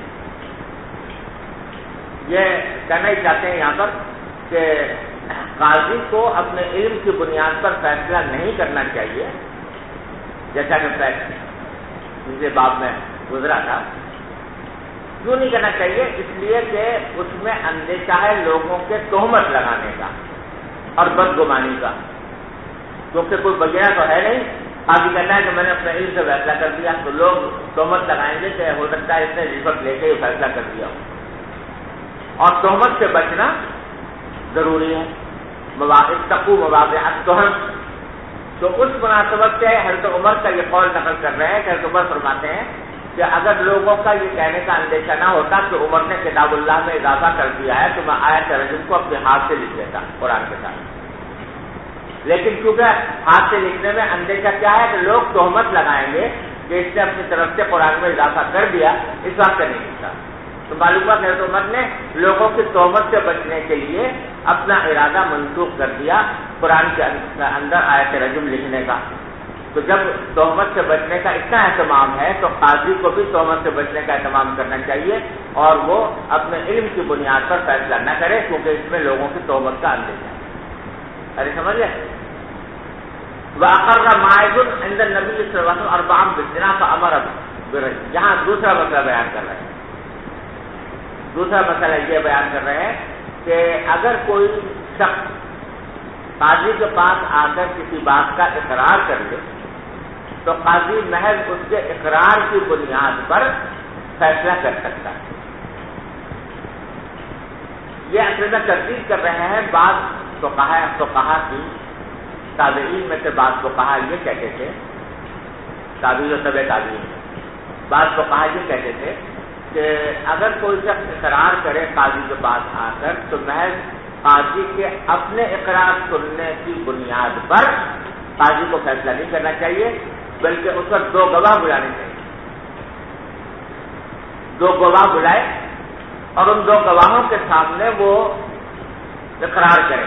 یہ کہنا ہی چاہتے ہیں یہاں پر کہ قاضی کو اپنے علم کی بنیاد پر فیصلہ نہیں کرنا چاہیے، جیسا کہ دوسرے باب میں گزرا تھا۔ کیوں نہیں کرنا چاہیے؟ اس لیے کہ اس میں اندیشہ ہے لوگوں کے تہمت لگانے کا اور بدگمانی کا، کیونکہ کوئی وجہ تو ہے نہیں۔ قاضی کہتا ہے کہ میں نے اپنے علم سے فیصلہ کر دیا، تو لوگ تہمت لگائیں گے کہ ہو سکتا ہے اس نے رشوت لے کے یہ فیصلہ کر دیا ہو، اور تہمت سے بچنا ضروری ہے۔ اتقوا مواقع التہم، تو اس مناسبت سے حضرت عمر کا یہ قول نقل کر رہے ہیں کہ حضرت عمر فرماتے ہیں کہ اگر لوگوں کا یہ کہنے کا اندیشہ نہ ہوتا کہ عمر نے کتاب اللہ میں اضافہ کر دیا ہے تو میں آیت رجم کو اپنے ہاتھ سے لکھ دیتا قرآن کے ساتھ، لیکن کیونکہ ہاتھ سے لکھنے میں اندیشہ کیا ہے کہ لوگ تہمت لگائیں گے کہ اس نے اپنی طرف سے قرآن میں اضافہ کر دیا، اس وقت سے نہیں لکھتا۔ تو معلوم ہوا کہ حضرت عمر نے لوگوں کی تہمت سے بچنے کے لیے اپنا ارادہ منسوخ کر دیا قرآن کے اندر آیت رجم لکھنے کا۔ تو جب تہمت سے بچنے کا اتنا اہتمام ہے تو قاضی کو بھی تہمت سے بچنے کا اہتمام کرنا چاہیے، اور وہ اپنے علم کی بنیاد پر فیصلہ نہ کرے، کیونکہ اس میں لوگوں کی تہمت کا اندیشہ ہے۔ ارے سمجھ گئے؟ وَأَقَرَّ مَاعِزٌ عِندَ النَّبِيِّ صلی اللہ علیہ وسلم أَرْبَعًا بِالزِّنَا فَأَمَرَ بِالرَّجْمِ، یہاں دوسرا مسئلہ بیان کر رہے ہیں۔ دوسرا مسئلہ یہ بیان کر رہے ہیں کہ اگر کوئی شخص قاضی کے پاس آ کر کسی بات کا اقرار کر لے تو قاضی محض اس کے اقرار کی بنیاد پر فیصلہ کر سکتا ہے۔ یہ اصل میں تردید کر رہے ہیں بعض فقہا کی، تابعین میں سے بعض فقہا یہ کہتے تھے، تابعین و تبع تابعین، بعض فقہا یہ کہتے تھے کہ اگر کوئی شخص اقرار کرے قاضی کے پاس آ کر تو محض قاضی کے اپنے اقرار سننے کی بنیاد پر قاضی کو فیصلہ نہیں کرنا چاہیے، بلکہ اس پر دو گواہ بلانے چاہیے۔ دو گواہ بلائے اور ان دو گواہوں کے سامنے وہ اقرار کرے،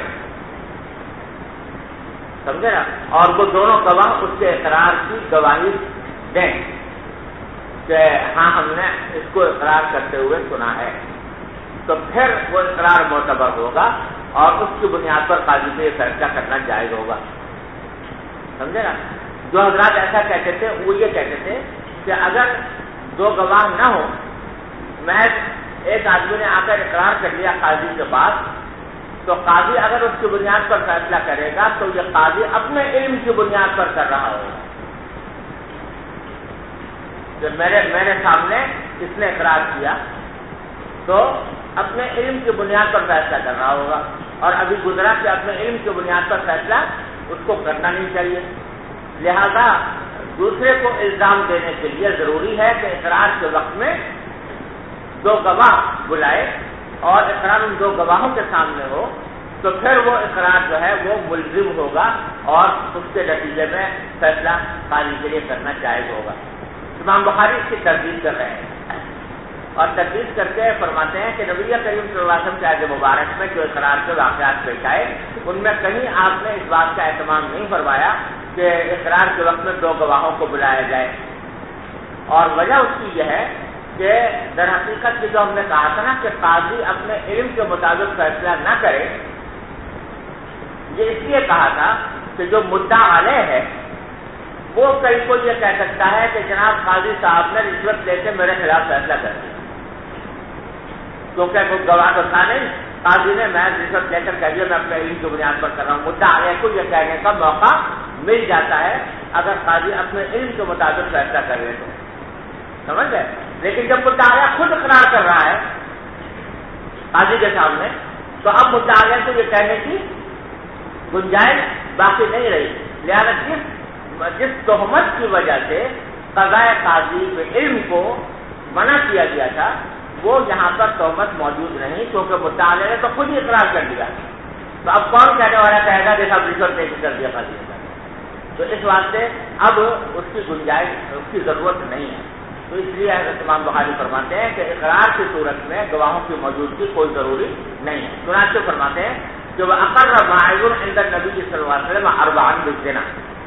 سمجھے نا، اور وہ دونوں گواہ اس کے اقرار کی گواہی دیں کہ ہاں ہم نے اس کو اقرار کرتے ہوئے سنا ہے، تو پھر وہ اقرار معتبر ہوگا اور اس کی بنیاد پر قاضی سے یہ فیصلہ کرنا جائز ہوگا، سمجھے نا۔ جو حضرات ایسا کہتے تھے وہ یہ کہتے تھے کہ اگر دو گواہ نہ ہو، محض ایک آدمی نے آ کر اقرار کر لیا قاضی کے پاس، تو قاضی اگر اس کی بنیاد پر فیصلہ کرے گا تو یہ قاضی اپنے علم کی بنیاد پر کر رہا ہوگا کہ میرے سامنے اس نے اقرار کیا، تو اپنے علم کی بنیاد پر فیصلہ کر رہا ہوگا، اور ابھی گزرا کہ اپنے علم کی بنیاد پر فیصلہ اس کو کرنا نہیں چاہیے۔ لہذا دوسرے کو الزام دینے کے لیے ضروری ہے کہ اقرار کے وقت میں دو گواہ بلائے اور اقرار ان دو گواہوں کے سامنے ہو، تو پھر وہ اقرار جو ہے وہ ملزم ہوگا اور اس کے نتیجے میں فیصلہ قاضی کے لیے کرنا جائز ہوگا۔ امام بخاری اس کی تردید کر رہے ہیں اور تردید کر کے فرماتے ہیں کہ نبی کریم صلی اللہ علیہ وسلم کے عہد مبارک میں جو اقرار کے واقعات پیش آئے ان میں کہیں آپ نے اس بات کا اہتمام نہیں فرمایا کہ اقرار کے وقت میں 2 گواہوں کو بلایا جائے، اور وجہ اس کی یہ ہے کہ در حقیقت کی جو ہم نے کہا تھا نا کہ قاضی اپنے علم کے مطابق فیصلہ نہ کرے، یہ اس لیے کہا تھا کہ جو مدعا علیہ ہے وہ کئی کو یہ کہہ سکتا ہے کہ جناب قاضی صاحب نے رشوت لے کے میرے خلاف فیصلہ کر دیا، کیونکہ کوئی گواہ تو تھا نہیں، قاضی نے میں رشوت لے کر کہہ دیا میں اپنے علم کی بنیاد پر کر رہا ہوں۔ مدعا علیہ کو یہ کہنے کا موقع مل جاتا ہے اگر قاضی اپنے علم کے مطابق فیصلہ کر لے تو، سمجھ گئے؟ لیکن جب مدعا علیہ خود اقرار کر رہا ہے قاضی کے سامنے، تو اب مدعا علیہ کو یہ کہنے کی گنجائش باقی نہیں رہی، لہٰذا جس تہمت کی وجہ سے قضاء قاضی کے علم کو منع کیا گیا تھا وہ یہاں پر تہمت موجود نہیں، کیونکہ مدعا علیہ نے تو خود ہی اقرار کر دیا، تو اب کون کہنے والا کہے گا کہ صاحب رشوت دے کے کر دیا قاضی نے؟ تو اس واسطے اب اس کی گنجائش، اس کی ضرورت نہیں ہے۔ تو اس لیے حضرت امام بخاری فرماتے ہیں کہ اقرار کی صورت میں گواہوں کی موجودگی کوئی ضروری نہیں ہے۔ چنانچہ فرماتے ہیں کہ وہ اقر ماعز عند النبی صلی اللہ علیہ وسلم 4 بالزنا،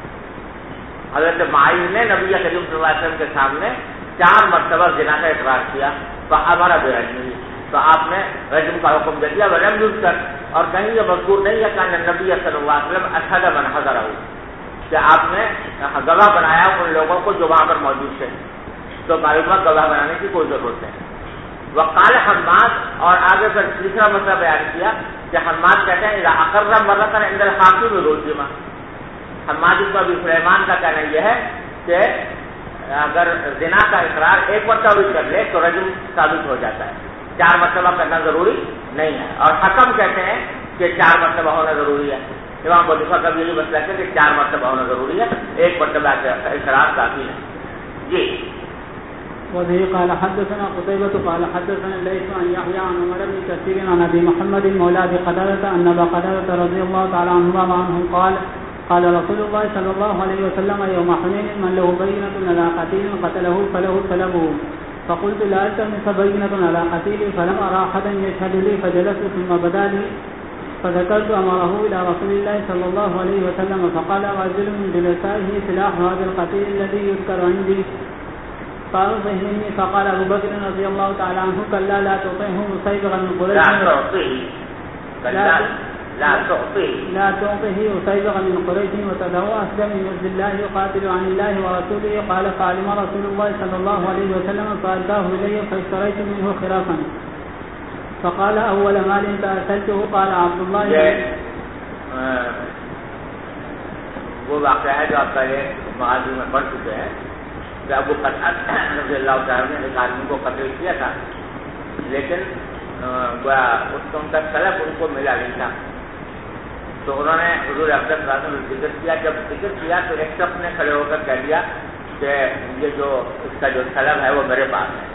حضرت ماعز نے نبی کریم صلی اللہ علیہ وسلم کے سامنے 4 مرتبہ زنا کا اقرار کیا، فامر برجمہ، تو آپ نے رجم کا حکم دے دیا، ولم یذکر، اور کہیں یہ مذکور نہیں ہے کہ نبی صلی اللہ علیہ وسلم اشہد من حضرہ، کہ آپ نے گواہ بنایا ان لوگوں کو جو وہاں پر موجود تھے، تو معلومات گواہ بنانے کی کوئی ضرورت نہیں۔ وقال حماد، اور آگے پھر تیسرا مسئلہ بیان کیا کہ حماد کہتے ہیں اذا اقر مرۃ عند الحاکم رجم، حماد بن ابی سلیمان کا کہنا یہ ہے کہ اگر زنا کا اقرار 1 مرتبہ بھی کر لے تو رجم ثابت ہو جاتا ہے، 4 مرتبہ کرنا ضروری نہیں ہے، اور حکم کہتے ہیں کہ 4 مرتبہ ہونا ضروری ہے۔ امام ابو حنیفہ کا بھی یہی مسئلہ ہے کہ 4 مرتبہ ہونا ضروری ہے، 1 مرتبہ اقرار کافی ہے۔ جی وبه قال حدثنا قتيبة قال حدثنا الليث عن يحيى عن عمر بن كثير عن ابي محمد مولى ابي قتادة ان ابا قتادة رضي الله تعالى عنه قال قال رسول الله صلى الله عليه وسلم يوم حنين من له بينة على قتيل قتله فله سلبه، فقلت لا التمس بينة على قتيل فلم ارى احدا يشهد لي، فجلست ثم بدا لي فذكرت امره الى رسول الله صلى الله عليه وسلم، فقال رجل من جلسائه سلاح هذا القتيل الذي يذكر عندي، قال فهمني، فقال ابو بكر رضي الله تعالى عنه كلا لا تطعه مسيبغا من قريش، لا تعطه مسيبغا من قريش وتدعو اسلم من عز الله يقاتل عن الله ورسوله، قال فعلم رسول الله صلى الله عليه وسلم فاداه الي فاشتريت منه خرافا، فقال اول مال ارسلته، قال عبد الله وہ واقعہ ہے جو آپ پہلے معاذ میں پڑھ چکے ہیں کہ ابو قتادہ رضی اللہ تعالیٰ نے ایک آدمی کو قتل کیا تھا، لیکن اس کو ان کا طلب ان کو ملا نہیں تھا، تو انہوں نے حضور اقدس صلی اللہ علیہ وسلم ذکر کیا، جب ذکر کیا تو ایک شخص نے کھڑے ہو کر کہہ دیا کہ یہ جو اس کا جو طلب ہے وہ میرے پاس ہے،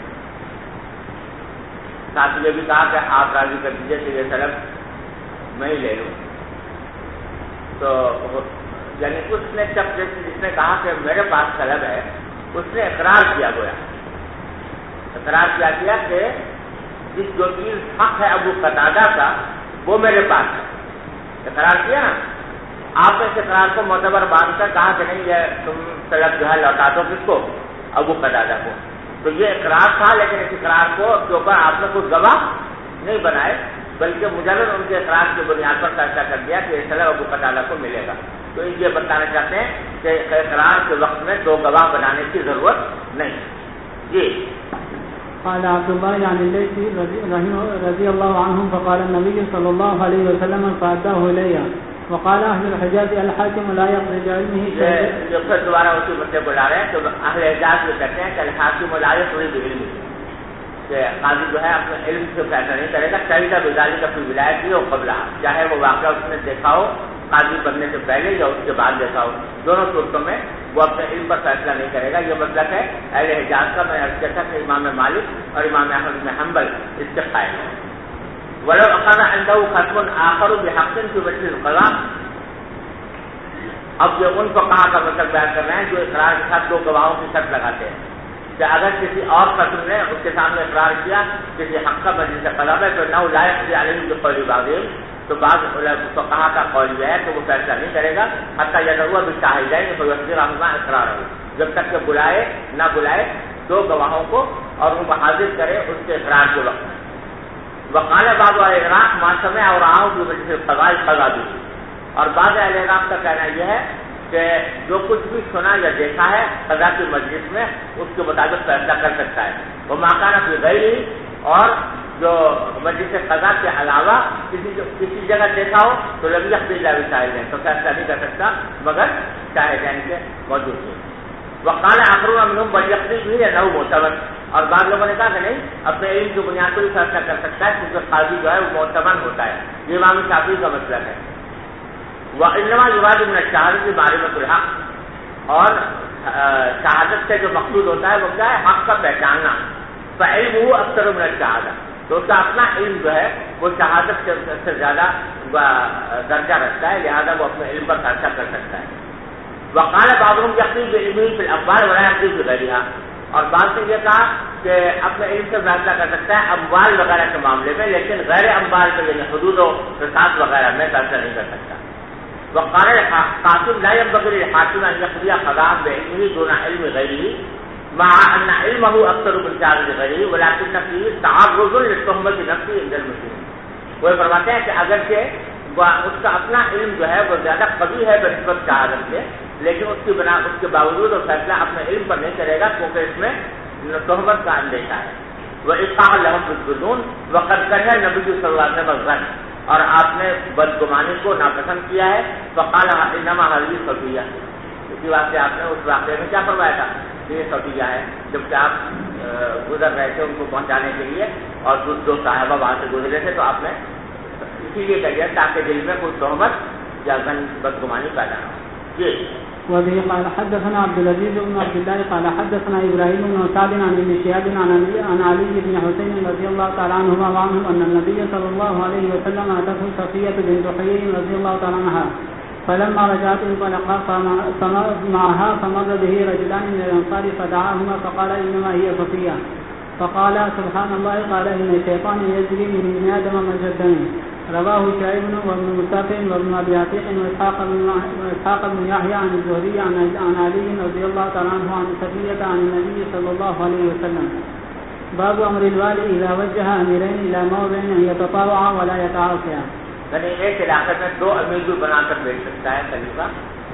ساتھ یہ بھی کہا کہ آپ راضی کر دیجیے کہ یہ طلب میں ہی لے لوں، تو یعنی اس نے جس نے کہا کہ میرے پاس طلب ہے اس نے اقرار کیا، گویا اقرار کیا کہ جس جو چیز حق ہے ابو قتادہ کا وہ میرے پاس ہے، اقرار کیا نا آپ نے، اس اقرار کو معتبر باندھ کر کہا کہ نہیں یہ تم طلب جو ہے لوٹا دو کس کو، ابو قتادہ کو، تو یہ اقرار تھا، لیکن اس اقرار کو کے اوپر آپ نے کوئی گواہ نہیں بنائے، بلکہ مجرد ان کے اقرار کی بنیاد پر فیصلہ کر دیا کہ یہ طلب ابو قتادہ کو ملے گا۔ تو یہ بتانا چاہتے ہیں کہ اقرار کے وقت میں 2 گواہ بنانے کی ضرورت نہیں۔ جی قال عبد الله عن الليث رضي الله عنه فقال النبي صلى الله عليه وسلم فأداه إلي، وقال أهل الحجاز الحاكم لا يقضي بعلمه شيئا، جو پھر دوبارہ اسی مسئلے کو لا رہے ہیں، تو اہل حجاز یہ کہتے ہیں کہ الحاکم لا يقضي بعلمه، کہ قاضی جو ہے اپنے علم سے فیصلہ نہیں کرے گا، شہید بذلك کا کوئی ولایت ہو قبل، چاہے وہ واقعہ اس نے دیکھا ہو قاضی بننے سے پہلے یا اس کے بعد دیکھا ہو، دونوں صورتوں میں وہ اپنے علم پر فیصلہ نہیں کرے گا۔ یہ مطلب ہے اہل حجاز کا، میں عرض کیا تھا کہ امام مالک اور امام احمد بن حنبل اس کے قائل ہیں۔ ولو اقر عنده ختم آخر بحق في وجه القضاء، اب یہ ان کو کہا کا مطلب بیان کر رہے ہیں جو اقرار کے ساتھ 2 گواہوں کی شرط لگاتے ہیں کہ اگر کسی اور ختم نے اس کے سامنے اقرار کیا کسی حق کا مجلس قضا میں تو نہ لا يقضي عليه بقول بعضهم، تو بعض فقہا کا قول یہ ہے کہ وہ فیصلہ نہیں کرے گا حتیٰ یدعو بشاہدین فیصدرہما اقرارہ، جب تک کہ بلائے نہ بلائے دو گواہوں کو اور ان کو حاضر کرے اس کے اقرار کے وقت میں۔ وقال بعض اہل العراق ما سمع اور رآہ فی مجلس القضاء قضا به، اور بعض اہل العراق کا کہنا یہ ہے کہ جو کچھ بھی سنا یا دیکھا ہے قضا کی مجلس میں اس کے مطابق فیصلہ کر سکتا ہے۔ وما کان فی غیرہ، اور جو مجلس قضا کے علاوہ کسی جگہ دیکھا ہو تو لم یقضی الا بشاہدین، تو فیصلہ نہیں کر سکتا مگر شاہدین کے موجود ہیں۔ وقال آخرون منہم بل یقضی به انہ معتمد، اور بعض لوگوں نے کہا کہ نہیں اپنے علم کی بنیاد پر بھی فیصلہ کر سکتا ہے کیونکہ قاضی جو ہے وہ معتمد ہوتا ہے، یہ امام شافعی کا مسلک ہے۔ وانما یراد من الشہادۃ معرفۃ الحق، اور شہادت سے جو مقصود ہوتا ہے وہ کیا ہے؟ حق کا پہچاننا۔ فعلمہ اکثر من الشہادہ، تو اس کا اپنا علم جو ہے وہ شہادت سے زیادہ درجہ رکھتا ہے، لہذا وہ اپنے علم پر فیصلہ کر سکتا ہے۔ وقال بعضهم یقضی بعلمہ فی الاموال ولا یقضی بغیرہا، اور بعض نے یہ کہا کہ اپنے علم سے فیصلہ کر سکتا ہے اموال وغیرہ کے معاملے میں، لیکن غیر اموال میں یعنی حدود و قصاص وغیرہ میں فیصلہ نہیں کر سکتا۔ وقال القاسم لا ينبغي للحاكم ان يقضي قضاء بعلمه دون علم غيره مع ان علمه اكثر من شهادة غيره ولكن فيه تعرض للتهمة نفسه عند المسلمين۔ وہ فرماتے ہیں کہ اگرچہ اس کا اپنا علم جو ہے وہ زیادہ قوی ہے بنسبت شہادت کے، لیکن اس کے باوجود وہ فیصلہ اپنے علم پر نہیں کرے گا کیونکہ اس میں تہمت کا اندیشہ ہے۔ وإيقاع لهم بالظنون وقد كره النبي صلی اللہ علیہ وسلم الظن، اور آپ نے بدگمانی کو ناپسند کیا ہے۔ فقال انما هذه صفیہ، اسی واسطے آپ نے اس واقعے میں کیا فرمایا تھا کہ یہ صفیہ ہے، جبکہ آپ گزر رہے تھے ان کو پہنچانے کے لیے اور دو صاحبہ وہاں سے گزرے تھے، تو آپ نے اسی لیے کہہ دیا تاکہ دل میں کوئی تہمت یا بدگمانی پیدا نہ ہو۔ جی وبه قال حدثنا عبد العزيز بن عبد الله قال حدثنا ابراهيم بن سعد عن ابن شهاب عن علي بن حسين رضي الله تعالى عنهما وعنهم ان النبي صلى الله عليه وسلم اتته صفية بنت حيي رضي الله تعالى عنها فلما رجعت انطلقا معها فمر به رجلان من الانصار فدعاهما فقال انما هي صفية، فقال سبحان الله، قال ان الشيطان يجري من ابن ادم مجرى الدم۔ رواه شعيب وابن مسافر وابن ابي عتيق واسحاق بن يحيى عن الزهري عن علي رضي الله تعالى عنه عن صفية عن النبي صلى الله عليه وسلم۔ باب امر الوالي اذا وجه اميرين الى موضع ان يتطاوعا ولا يتعاصيا، یعنی ایک علاقے میں دو امیر بھی بنا کر بیٹھ سکتا ہے خلیفہ،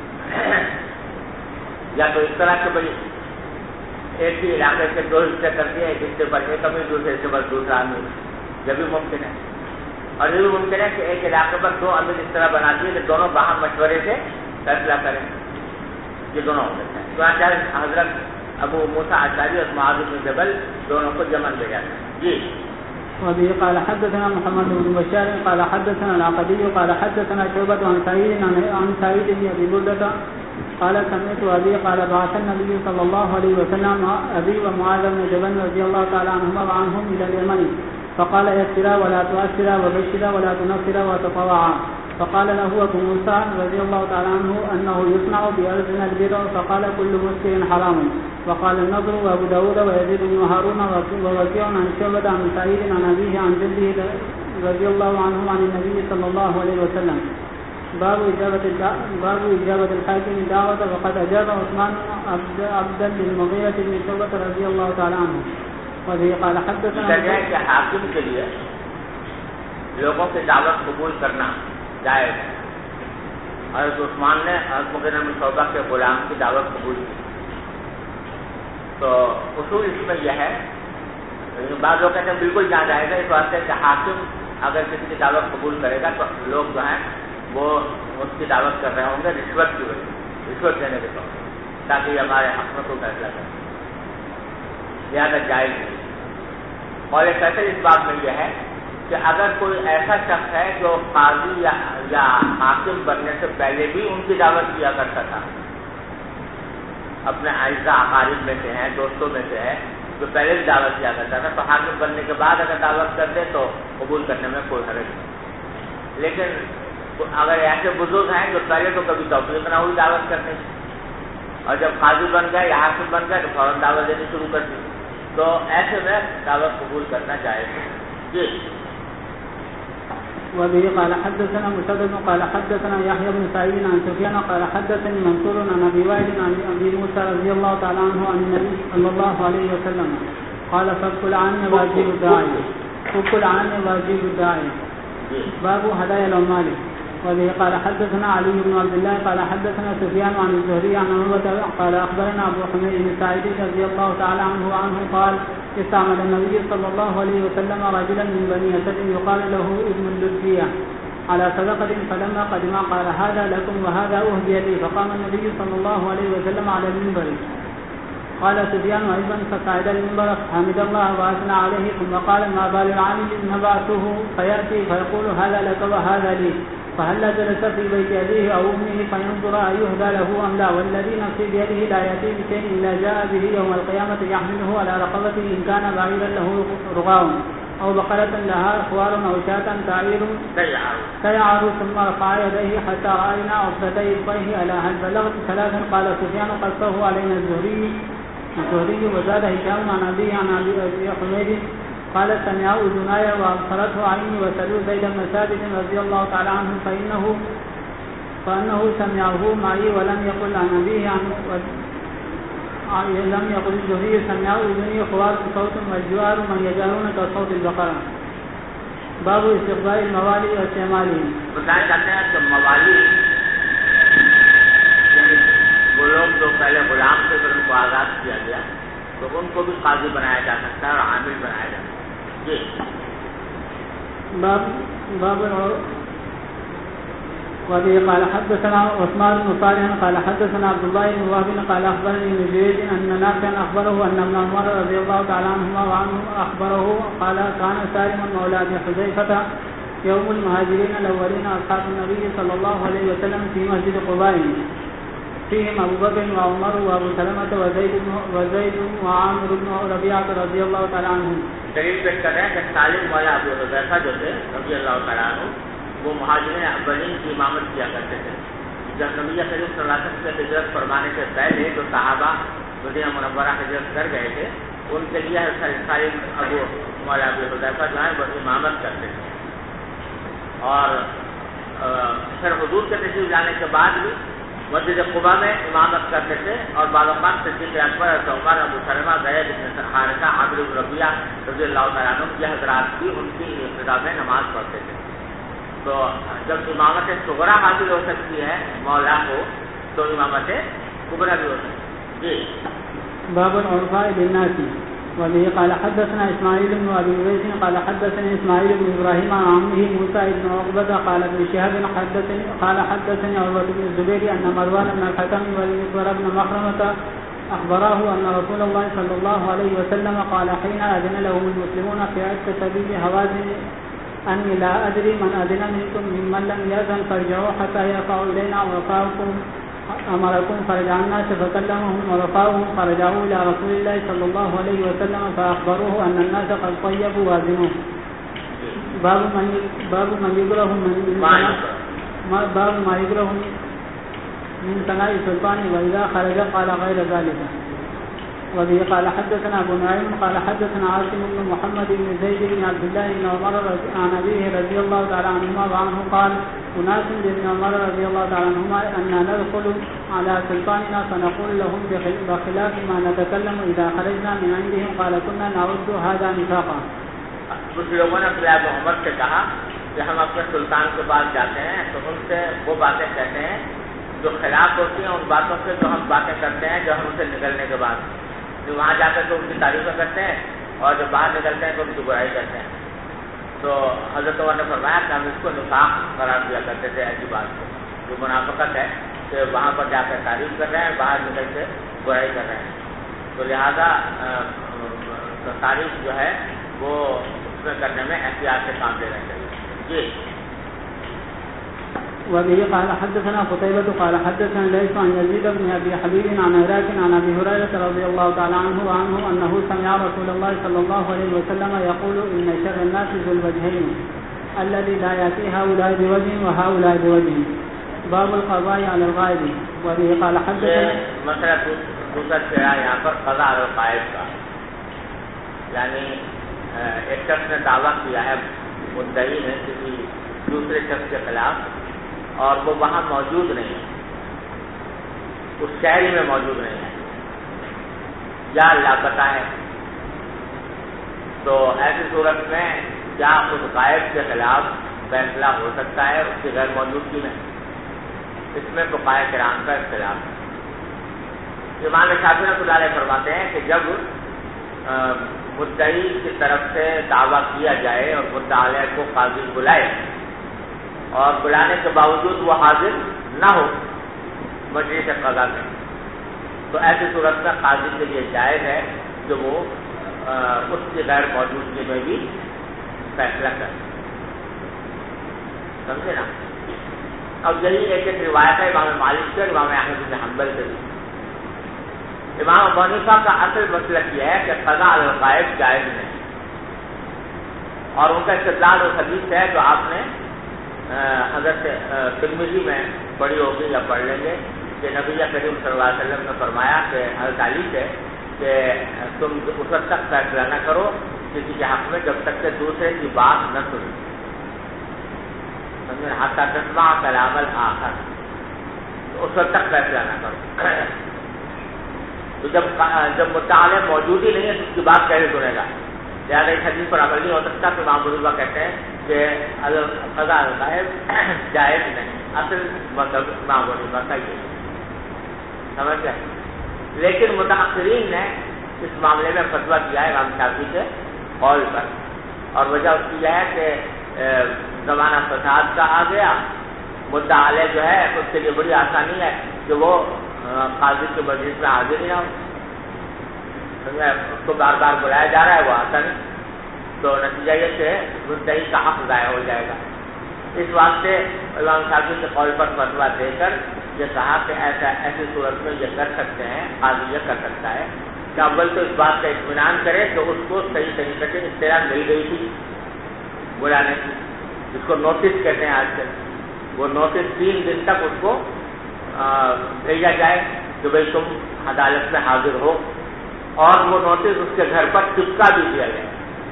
یا تو اس طرح کہ بھائی ایک ہی علاقے کے دو حصے کر دیا، ایک حصے پر ایک امیر دوسرے حصے پر دوسرا امیر، یہ بھی ممکن ہے۔ اور یہ بھی ممکن ہے کہ ایک علاقے پر دو امیر اس طرح بنا دیے کہ دونوں باہم مشورے سے فیصلہ کریں، یہ دونوں ہو سکتا ہے۔ چنانچہ حضرت ابو موسیٰ اشعری اور معاذ بن جبل دونوں کو یمن بھیجا تھا۔ جی وبه قال حدثنا محمد بن بشار قال حدثنا العقدي قال حدثنا شعبة عن سعيد بن ابي بردة قال سمعت ابي قال بعث النبي صلى الله عليه وسلم ابي ومعاذ بن جبل رضي الله تعالى عنهما وعنهم الى اليمن، فقال يسرا ولا تؤثرا وبشرا ولا تنفرا وتطوعا، فقال له ابو موسى رضي الله تعالى عنه انه يصنع بأرضنا البر، فقال كل مسكر حرام، وقال النضر وابو داود ويزيد بن هارون ووكيع عن شعبة عن سعيد عن ابيه عن جده رضي الله عنه عن النبي صلى الله عليه وسلم۔ باب إجابة الحاكم دعوة، وقد أجاب عثمان عبدا للمغيرة بن شعبة رضي الله تعالى عنه۔ وبه قال حدثنا کہ حاکم کے لیے لوگوں کی دعوت قبول کرنا جائز ہے۔ حضرت عثمان نے حضرت مغیرہ بن شعبہ کے غلام کی دعوت قبول کی، تو اصول اس میں یہ ہے، بعض لوگ کہتے ہیں بالکل جا جائے گا، اس واسطے کہ حاکم اگر کسی کی دعوت قبول کرے گا تو لوگ جو ہیں وہ اس کی دعوت کر رہے ہوں گے رشوت کی وجہ سے، رشوت دینے کے طور پر، تاکہ یہ ہمارے حق میں کوئی فیصلہ کرے، لہٰذا جائز نہیں۔ اور ایک فیصلہ اس بات میں یہ ہے کہ اگر کوئی ایسا شخص ہے جو قاضی یا حاکم بننے سے پہلے بھی ان کی دعوت کیا کرتا تھا، اپنے اعزاء اقارب میں سے ہیں، دوستوں میں سے ہے، جو پہلے بھی دعوت کیا کرتا تھا، تو حاکم بننے کے بعد اگر دعوت کر دے تو قبول کرنے میں کوئی حرج نہیں۔ لیکن اگر ایسے بزرگ ہیں جو پہلے تو کبھی توفیق نہ ہوئی دعوت کرنے کی، اور جب قاضی بن گئے یا حاکم بن گئے تو فوراً دعوت دینی شروع کر دی، تو ایسے میں دعوت قبول کرنا جائز ہے۔ جی وبه قال حدثنا مسدد قال حدثنا يحيى بن سعيد عن سفيان قال حدثني منصور عن ابي وائل عن ابي موسى رضي الله تعالى عنه عن النبي صلى الله عليه وسلم قال فك العان واجب الداعي فك العان واجب الداعي باب هدايا العمال. وبه قال حدثنا علي بن عبد الله قال حدثنا سفيان عن الزهري عن عروة قال اخبرنا ابو حميد بن سعيد رضي الله تعالى عنه قال استعمل النبي صلى الله عليه وسلم رجلا من بني اسد يقال له ابن اللبية على صدقة فلما قدم قال هذا لكم وهذا أهدي لي فقام النبي صلى الله عليه وسلم على المنبر. قال سفيان أيضا فصعد المنبر فحمد الله وأثنى عليه ثم قال ما بال العامل نبعثه فيأتي فيقول هذا لك وهذا لي فهل جلس في بيت أبيه أو أمه فينظر أيهدى له أم لا والذي نفسي بيده لا يأتي بشيء إلا جاء به يوم القيامة يحمله على رقبته إن كان بعيرا له رغاء أو بقرة لها أخوار أو شاة تيعر ثم رفع يديه حتى رأينا عقدتي إصبعه ألا هل بلغت ثلاثا. قال سفيان قصه علينا الزهري وزاد هشام عن أبيه عن أبي حميد قال سمع أذناي وأبصرته عيني وسألوا زيد بن ثابت رضي الله تعالى عنه فإنه سمعه معي ولم يقل عن أبيه لم يقل الزهري سمع أذني خوار صوت والجوار من يجارون كصوت البقرة. باب استقبال الموالي واستعمالهم. بتایا جاتے ہیں کہ موالی وہ لوگ جو پہلے غلام تھے پھر ان کو آزاد کیا گیا تو ان کو بھی قاضی بنایا جا سکتا ہے اور عامل بنایا جا سکتا ہے. جی باب وبه قال حدثنا عثمان بن صالح قال حدثنا عبد الله بن وهب قال اخبرني ابن جريج ان نافعا اخبره ان ابن عمر رضي الله تعالى عنهما وعنه اخبره قال كان سالم مولى حذيفه يوم المهاجرين الاولين اصحاب النبي صلى الله عليه وسلم في مسجد قباء فيهم ابو بكر وعمر وابو سلمة وزيد وعامر بن ربيعة رضي الله تعالى عنهم. دلیل پیش کر رہے ہیں کہ سالم مولا ابو حذیفہ جو تھے رضی اللہ تعالیٰ عنہ وہ مہاجرین اولین کی امامت کیا کرتے تھے. جب نبی کریم صلی اللہ علیہ وسلم سے ہجرت فرمانے سے پہلے جو صحابہ مدینہ منورہ ہجرت کر گئے تھے ان کے لیے سالم ابو مولا ابو حذیفہ جو ہیں وہ امامت کرتے تھے. اور پھر حضور کے تشریف لانے کے بعد بھی مسجد قباء میں امامت کرتے تھے اور بعض اوقات صدیق اکبر عمر ابو سلمہ زید بن حارثہ عامر بن ربیعہ رضی اللہ تعالیٰ عنہ یہ حضرات بھی ان کی ابتدا میں نماز پڑھتے تھے. تو جب امامت صغرا حاصل ہو سکتی ہے مولا کو تو امامت کبرا بھی ہو سکتی ہے. جی باب العرفاء بالناس. وبه قال حدثنا اسماعيل بن ابي اويس قال حدثني اسماعيل بن ابراهيم عن عمه موسى بن عقبة قال ابن شهاب حدثني عروة بن الزبير ان مروان بن الحكم والمسور بن مخرمة اخبراه ان رسول الله صلى الله عليه وسلم قال حين اذن لهم المسلمون في عتق سبيل هوازن اني لا ادري من اذن منكم ممن لم يأذن فارجعوا حتى يرفعوا الينا وفاؤكم امركم فرجع الناس فكلمهم ورفعوهم فرجعوا الى رسول الله صلى الله عليه وسلم فاخبروه ان الناس قد طيبوا واذنوه. باب ما يكره من ثناء السلطان واذا خرج قال غير ذلك. وبه قال حدثنا ابو نعيم قال حدثنا عاصم بن محمد بن زيد بن عبد الله بن عمر عن ابيه رضي الله تعالى عنهما وعنه قال أناس بن عمر رضي الله تعالى عنهما أن ندخل على سلطاننا فنقول لهم بخلاف ما نتكلم إذا خرجنا من عندهم قال كنا نعد هذا نفاقا. کچھ لوگوں نے عبد عمر سے کہا کہ ہم اپنے سلطان کے پاس جاتے ہیں تو ان سے وہ باتیں کہتے ہیں جو خلاف ہوتی ہیں ان باتوں سے جو ہم باتیں کرتے ہیں جو ہم ان سے نکلنے کے بعد جو وہاں جا کر تو ان کی تعریفیں کرتے ہیں اور جب باہر نکلتے ہیں تو ان کی برائی کرتے ہیں. تو حضرت عمر نے فرمایا کہ ہم اس کو نفاق قرار دیا کرتے تھے ایسی بات کو جو منافقت ہے کہ وہاں پر جا کر تعریف کر رہے ہیں باہر نکل کے برائی کر رہے ہیں. تو لہذا تعریف جو ہے وہ اس میں کرنے میں احتیاط سے کام لینا چاہیے. جی وبه قال حدثنا قتيبة قال حدثنا ليس عن يزيد بن ابي حبيب عن عراك عن ابي هريرة رضي الله تعالى عنه انه سمع رسول الله صلى الله عليه وسلم يقول ان شر الناس ذو الوجهين الذي لا ياتي هؤلاء بوجه وهؤلاء بوجه. باب القضاء على الغائب. وبه قال حدثنا مسئلہ دوسرا چہرہ یہاں پر قضاء على الغائب کا یعنی ایک شخص نے دعویٰ کیا ہے مدعی نے کسی دوسرے شخص کے خلاف اور وہ وہاں موجود نہیں ہے، اس شہری میں موجود نہیں ہے یا لاپتہ ہے، تو ایسی صورت میں کیا اس غائب کے خلاف فیصلہ ہو سکتا ہے اس کی غیر موجودگی میں؟ اس میں فقہائے کرام کا اختلاف ہے۔ امام شافعی رحمۃ اللہ علیہ فرماتے ہیں کہ جب مدعی کی طرف سے دعویٰ کیا جائے اور مدعا علیہ کو قاضی بلائے اور بلانے کے باوجود وہ حاضر نہ ہو مجلس قضا میں، تو ایسی صورت میں قاضی کے لیے جائز ہے کہ وہ اس کی غیر موجودگی میں بھی فیصلہ کرے، سمجھے نا؟ اب یہی ایک روایت ہے امام مالک سے، امام احمد بن حنبل سے بھی۔ امام ابو حنیفہ کا اصل مسلک یہ ہے کہ قضاء علی الغائب جائز نہیں، اور ان کا استدلال اس حدیث ہے جو آپ نے حضرت ترمذی میں پڑھی ہوگی یا پڑھ لیں گے کہ نبی کریم صلی اللہ علیہ وسلم نے فرمایا کہ حضرت علی سے کہ تم اس وقت تک فیصلہ نہ کرو کسی کے حق میں جب تک کہ دوسرے کی بات نہ سنو، حتی تسمع کلام الآخر، تو اس وقت تک فیصلہ نہ کرو۔ تو جب مدعا موجود ہی نہیں ہے تو اس کی بات کیسے سنے گا؟ لہٰذا اس حدیث پر عمل نہیں ہو سکتا۔ تو امام ابو کہتے ہیں کہ قضاء الغائب جائز نہیں، اصل مطلب امام ابو کا یہ سمجھ گئے۔ لیکن متأخرین نے اس معاملے میں فتویٰ دیا ہے امام شافعی کے قول پر، اور وجہ اس کی یہ ہے کہ زمانہ فساد کا آ گیا، مدعا علیہ جو ہے اس کے لیے بڑی آسانی ہے کہ وہ قاضی کے مجلس میں حاضر ہی نہ ہو، اس کو بار بار بلایا جا رہا ہے وہ آتا نہیں، تو نتیجہ یہ کہ مدعی کا حق ضائع ہو جائے گا۔ اس واسطے امام شافعی کے قول پر فتویٰ دے کر یہ کہا کہ ایسی صورت میں یہ کر سکتے ہیں، قاضی یہ کر سکتا ہے کہ اول تو اس بات کا اطمینان کرے کہ اس کو صحیح طریقے سے اطلاع مل گئی تھی بلانے کی، جس کو نوٹس کہتے ہیں آج کل، وہ نوٹس 3 دن تک اس کو بھیجا جائے کہ بھائی تم عدالت میں حاضر ہو، اور وہ نوٹس اس کے گھر پر چپکا بھی دیا جائے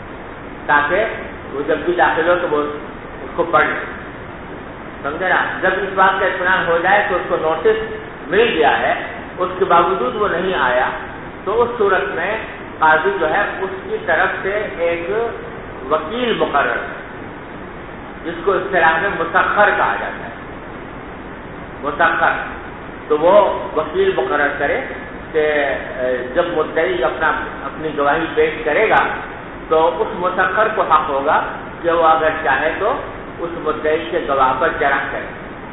تاکہ وہ جب بھی داخل ہو تو وہ اس کو پڑھ لے، سمجھے نا؟ جب اس بات کا اطمینان ہو جائے کہ اس کو نوٹس مل گیا ہے، اس کے باوجود وہ نہیں آیا، تو اس صورت میں قاضی جو ہے اس کی طرف سے ایک وکیل مقرر ہے جس کو اصطلاح میں متأخر کہا جاتا ہے، متأخر، تو وہ وکیل مقرر کرے کہ جب مدعی اپنی گواہی پیش کرے گا تو اس متأخر کو حق ہوگا کہ وہ اگر چاہے تو اس مدعی کے گواہ پر جرح کرے،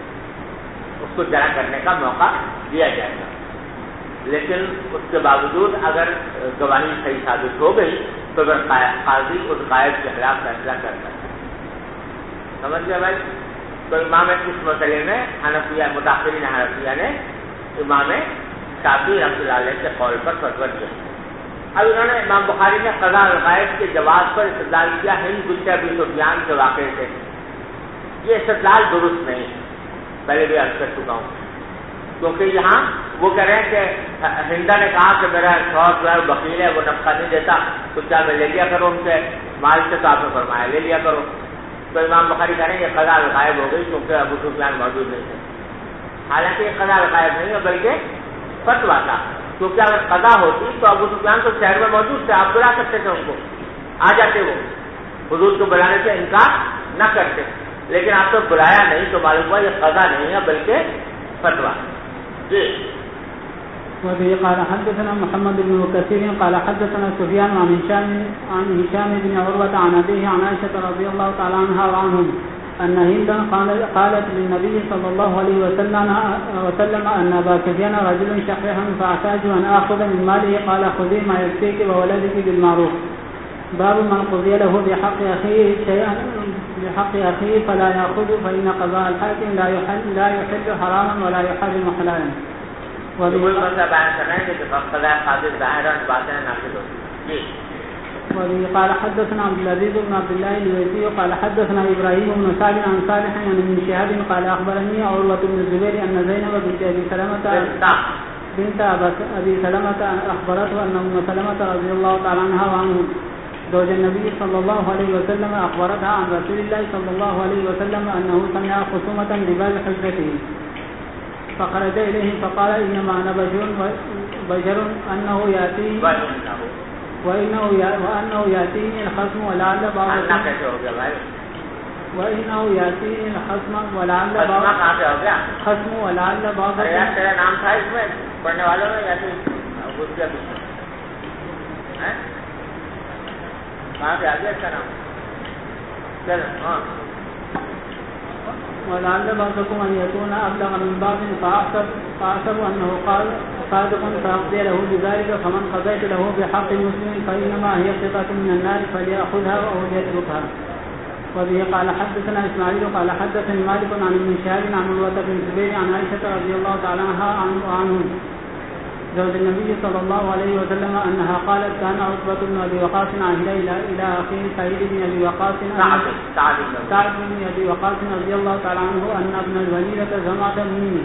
اس کو جرح کرنے کا موقع دیا جائے گا، لیکن اس کے باوجود اگر گواہی صحیح ثابت ہو گئی تو اگر قاضی اس غائب کے خلاف فیصلہ کر سکتا ہے، سمجھ گئے بھائی؟ تو امام اس مسئلے میں حنفیہ متأخرین حنفیہ نے امام شافعی رحمۃ اللہ علیہ کے قول پر فتویٰ دیا۔ اب انہوں نے امام بخاری نے قضاء الغائب کے جواز پر استدلال کیا ہند بنت ابی سفیان کے واقعے سے۔ یہ استدلال درست نہیں ہے، پہلے بھی عرض کر چکا ہوں، کیونکہ یہاں وہ کہہ رہے ہیں کہ ہندا نے کہا کہ میرا شوہر جو ہے وکیل ہے، وہ نفقہ نہیں دیتا، تو کیا میں لے لیا کروں ان کے مال سے؟ تو آپ نے فرمایا لے لیا کرو۔ تو امام بخاری کہہ رہے ہیں کہ قضاء الغائب ہو گئی کیونکہ ابو سفیان موجود نہیں تھے، حالانکہ یہ قضاء الغائب نہیں ہے بلکہ فتویٰ تھا، کیونکہ اگر قضا ہوتی تو ابو سفیان تو شہر میں موجود تھے، آپ بلا سکتے تھے، ان کو آ جاتے، وہ حضور کو بلانے سے انکار نہ کرتے، لیکن آپ تو بلایا نہیں تو معلوم ہوا یہ قضا نہیں ہے بلکہ فتویٰ۔ جی وبه قال حدثنا محمد بن كثير قال حدثنا سفيان عن هشام بن عروة عن أبيه عن عائشة رضي الله تعالى عنها وعنهم أن هندا قالت للنبي صلى الله عليه وسلم أن أبا سفيان رجل شحيح فأحتاج أن آخذ من ماله، قال خذي ما يكفيك وولدك بالمعروف. باب من قضي له بحق أخيه شيئا بحق أخيه فلا يأخذ، فإن قضاء الحاكم لا يحل حراما ولا يحرم حلالا. وبه قال حدثنا عبد العزيز بن عبد الله الويسي قال حدثنا إبراهيم بن سعد عن صالح عن ابن شهاب قال أخبرني عروة بن الزبير أن زينب بنت أبي سلمة أخبرته أن أم سلمة رضي الله تعالى عنها وعنهم زوج النبي صلى الله عليه وسلم أخبرتها عن رسول الله صلى الله عليه وسلم أنه سمع خصومة لباب حجته فخرج إليه فقال إنما أنا بشر أنه يأتيني وأنه يأتيني الخصم ولعل بعضكم وإنه يأتيني الخصم ولعل خصم ولعل بعضكم تیرا نام تھا اس میں پڑھنے والوں میں یا کہاں سے آ گیا اس کا نام؟ چلو ہاں ولعل بعضكم أن يكون أبلغ من بعض فأحسب أنه قال صادق فأقضي له بذلك فمن قضيت له بحق مسلم فإنما هي قطعة من النار فليأخذها أو ليتركها. وبه قال حدثنا إسماعيل قال حدثني مالك عن ابن شهاب عن عروة بن الزبير عن عائشة رضي الله تعالى عنه زوج النبي صلى الله عليه وسلم أنها قالت كان عتبة بن أبي وقاص عهد إلى أخيه سعيد بن أبي وقاص سعد بن أبي وقاص رضي الله تعالى عنه أن ابن الوليدة زمعت مني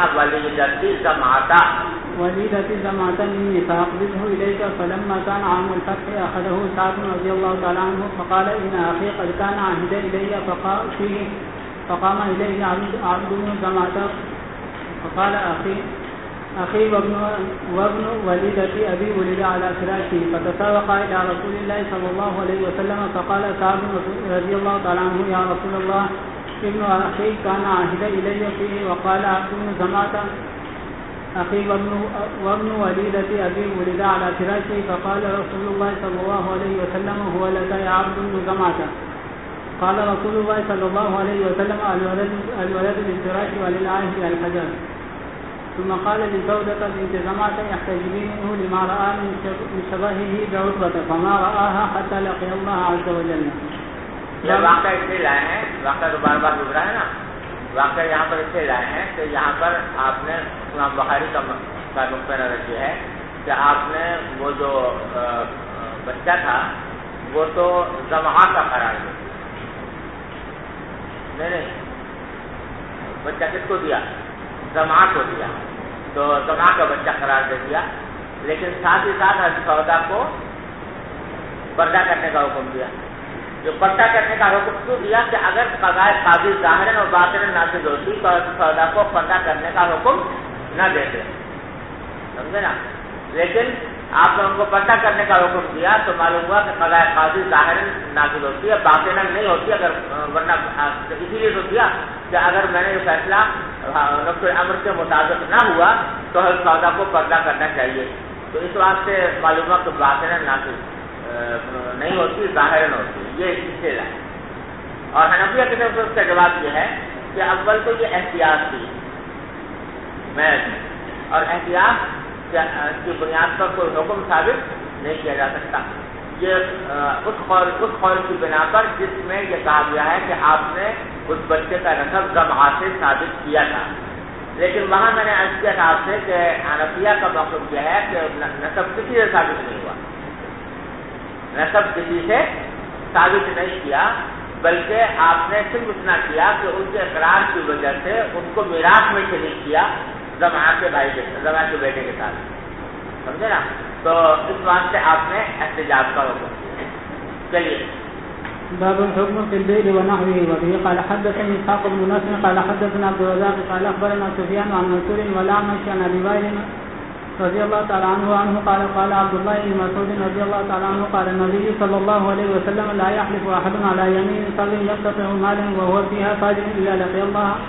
فأقبضه إليك فلما كان عام الفتح أخذه سعد رضي الله تعالى عنه فقال إن أخي قد كان عهد إلي فقام إليه عبد بن زمعت فقال أخي وابن وليدة أبي ولد على فراشه فتسابق إلى رسول الله صلى الله عليه وسلم فقال سعد رضي الله تعالى عنه يا رسول الله ابن أخي كان عهد إلي فيه وقال عبد بن زمعة أخي وابن وليدة أبي ولد على فراشه فقال رسول الله صلى الله عليه وسلم هو لك يا عبد بن زمعة قال رسول الله صلى الله عليه وسلم الولد للفراش وللعاهد الحجر ثم قال لزوجة بنت زمعة يحتجبين منه لما رأى من شبهه بعتبة فما رآها حتى لقي الله عز وجل. یہ واقعہ اس لیے لائے ہیں، واقعہ تو بار بار گزرا ہے نا، واقعہ یہاں پر اس لیے لائے ہیں کہ یہاں پر آپ نے امام بخاری کا نقطہ نظر یہ ہے کہ آپ نے وہ جو بچہ تھا وہ تو زمعہ کا قرار دیا. نہیں بچہ کس کو دیا؟ زمعہ کو دیا. تو زمعہ کا بچہ قرار دے دیا، لیکن ساتھ ہی ساتھ حضرت سودا کو پردہ کرنے کا حکم دیا. جو پردہ کرنے کا حکم کیوں دیا کہ اگر قضائے قاضی ظاہراً اور باطناً نافذ ہوتی تو حضرت سودا کو پردہ کرنے کا حکم نہ دیتے، سمجھے نا. لیکن آپ نے ان کو پردہ کرنے کا حکم دیا تو معلوم ہوا کہ قضائے قاضی ظاہراً نافذ ہوتی ہے، باطناً نہیں ہوتی. اگر ورنہ اسی لیے تو دیا کہ اگر میں نے یہ فیصلہ نقطۂ امر کے مطابق نہ ہوا تو حضرت سودا کو پردہ کرنا چاہیے. تو اس واسطے معلوم ہوا کہ باطناً نافذ نہیں ہوتی، ظاہراً ہوتی. یہ اس سے لائے. اور حنفیہ کی طرف سے اس کا جواب یہ ہے کہ اول تو یہ احتیاط تھی محض، اور احتیاط کی بنیاد پر کوئی حکم ثابت نہیں کیا جا سکتا. یہ اس قول کی بنا پر جس میں یہ کہا گیا ہے کہ آپ نے اس بچے کا نسب زمعہ سے ثابت کیا تھا. لیکن وہاں میں نے عرض کیا تھا آپ سے کہ حنفیہ کا موقف یہ ہے کہ نسب کسی سے ثابت نہیں ہوا، نسب کسی سے ثابت نہیں کیا، بلکہ آپ نے صرف اتنا کیا کہ ان کے اقرار کی وجہ سے ان کو میراث میں شریک کیا زمعہ کے بیٹے کے ساتھ، سمجھے نا. تو اس واسطے آپ نے احتجاج کا حکم کیا. چلیے باب الحكم في البيع ونحوه. وبه قال حدثني اسحاق بن نصر قال حدثنا عبد الرزاق قال اخبرنا سفيان عن منصور والأعمش عن ابي وائل رضي الله تعالى عنه قال قال عبد الله بن مسعود رضي الله تعالى عنه قال النبي صلى الله عليه وسلم لا يحلف احد على يمين صغير يقتطع مالا وهو فيها فاجر الا لقي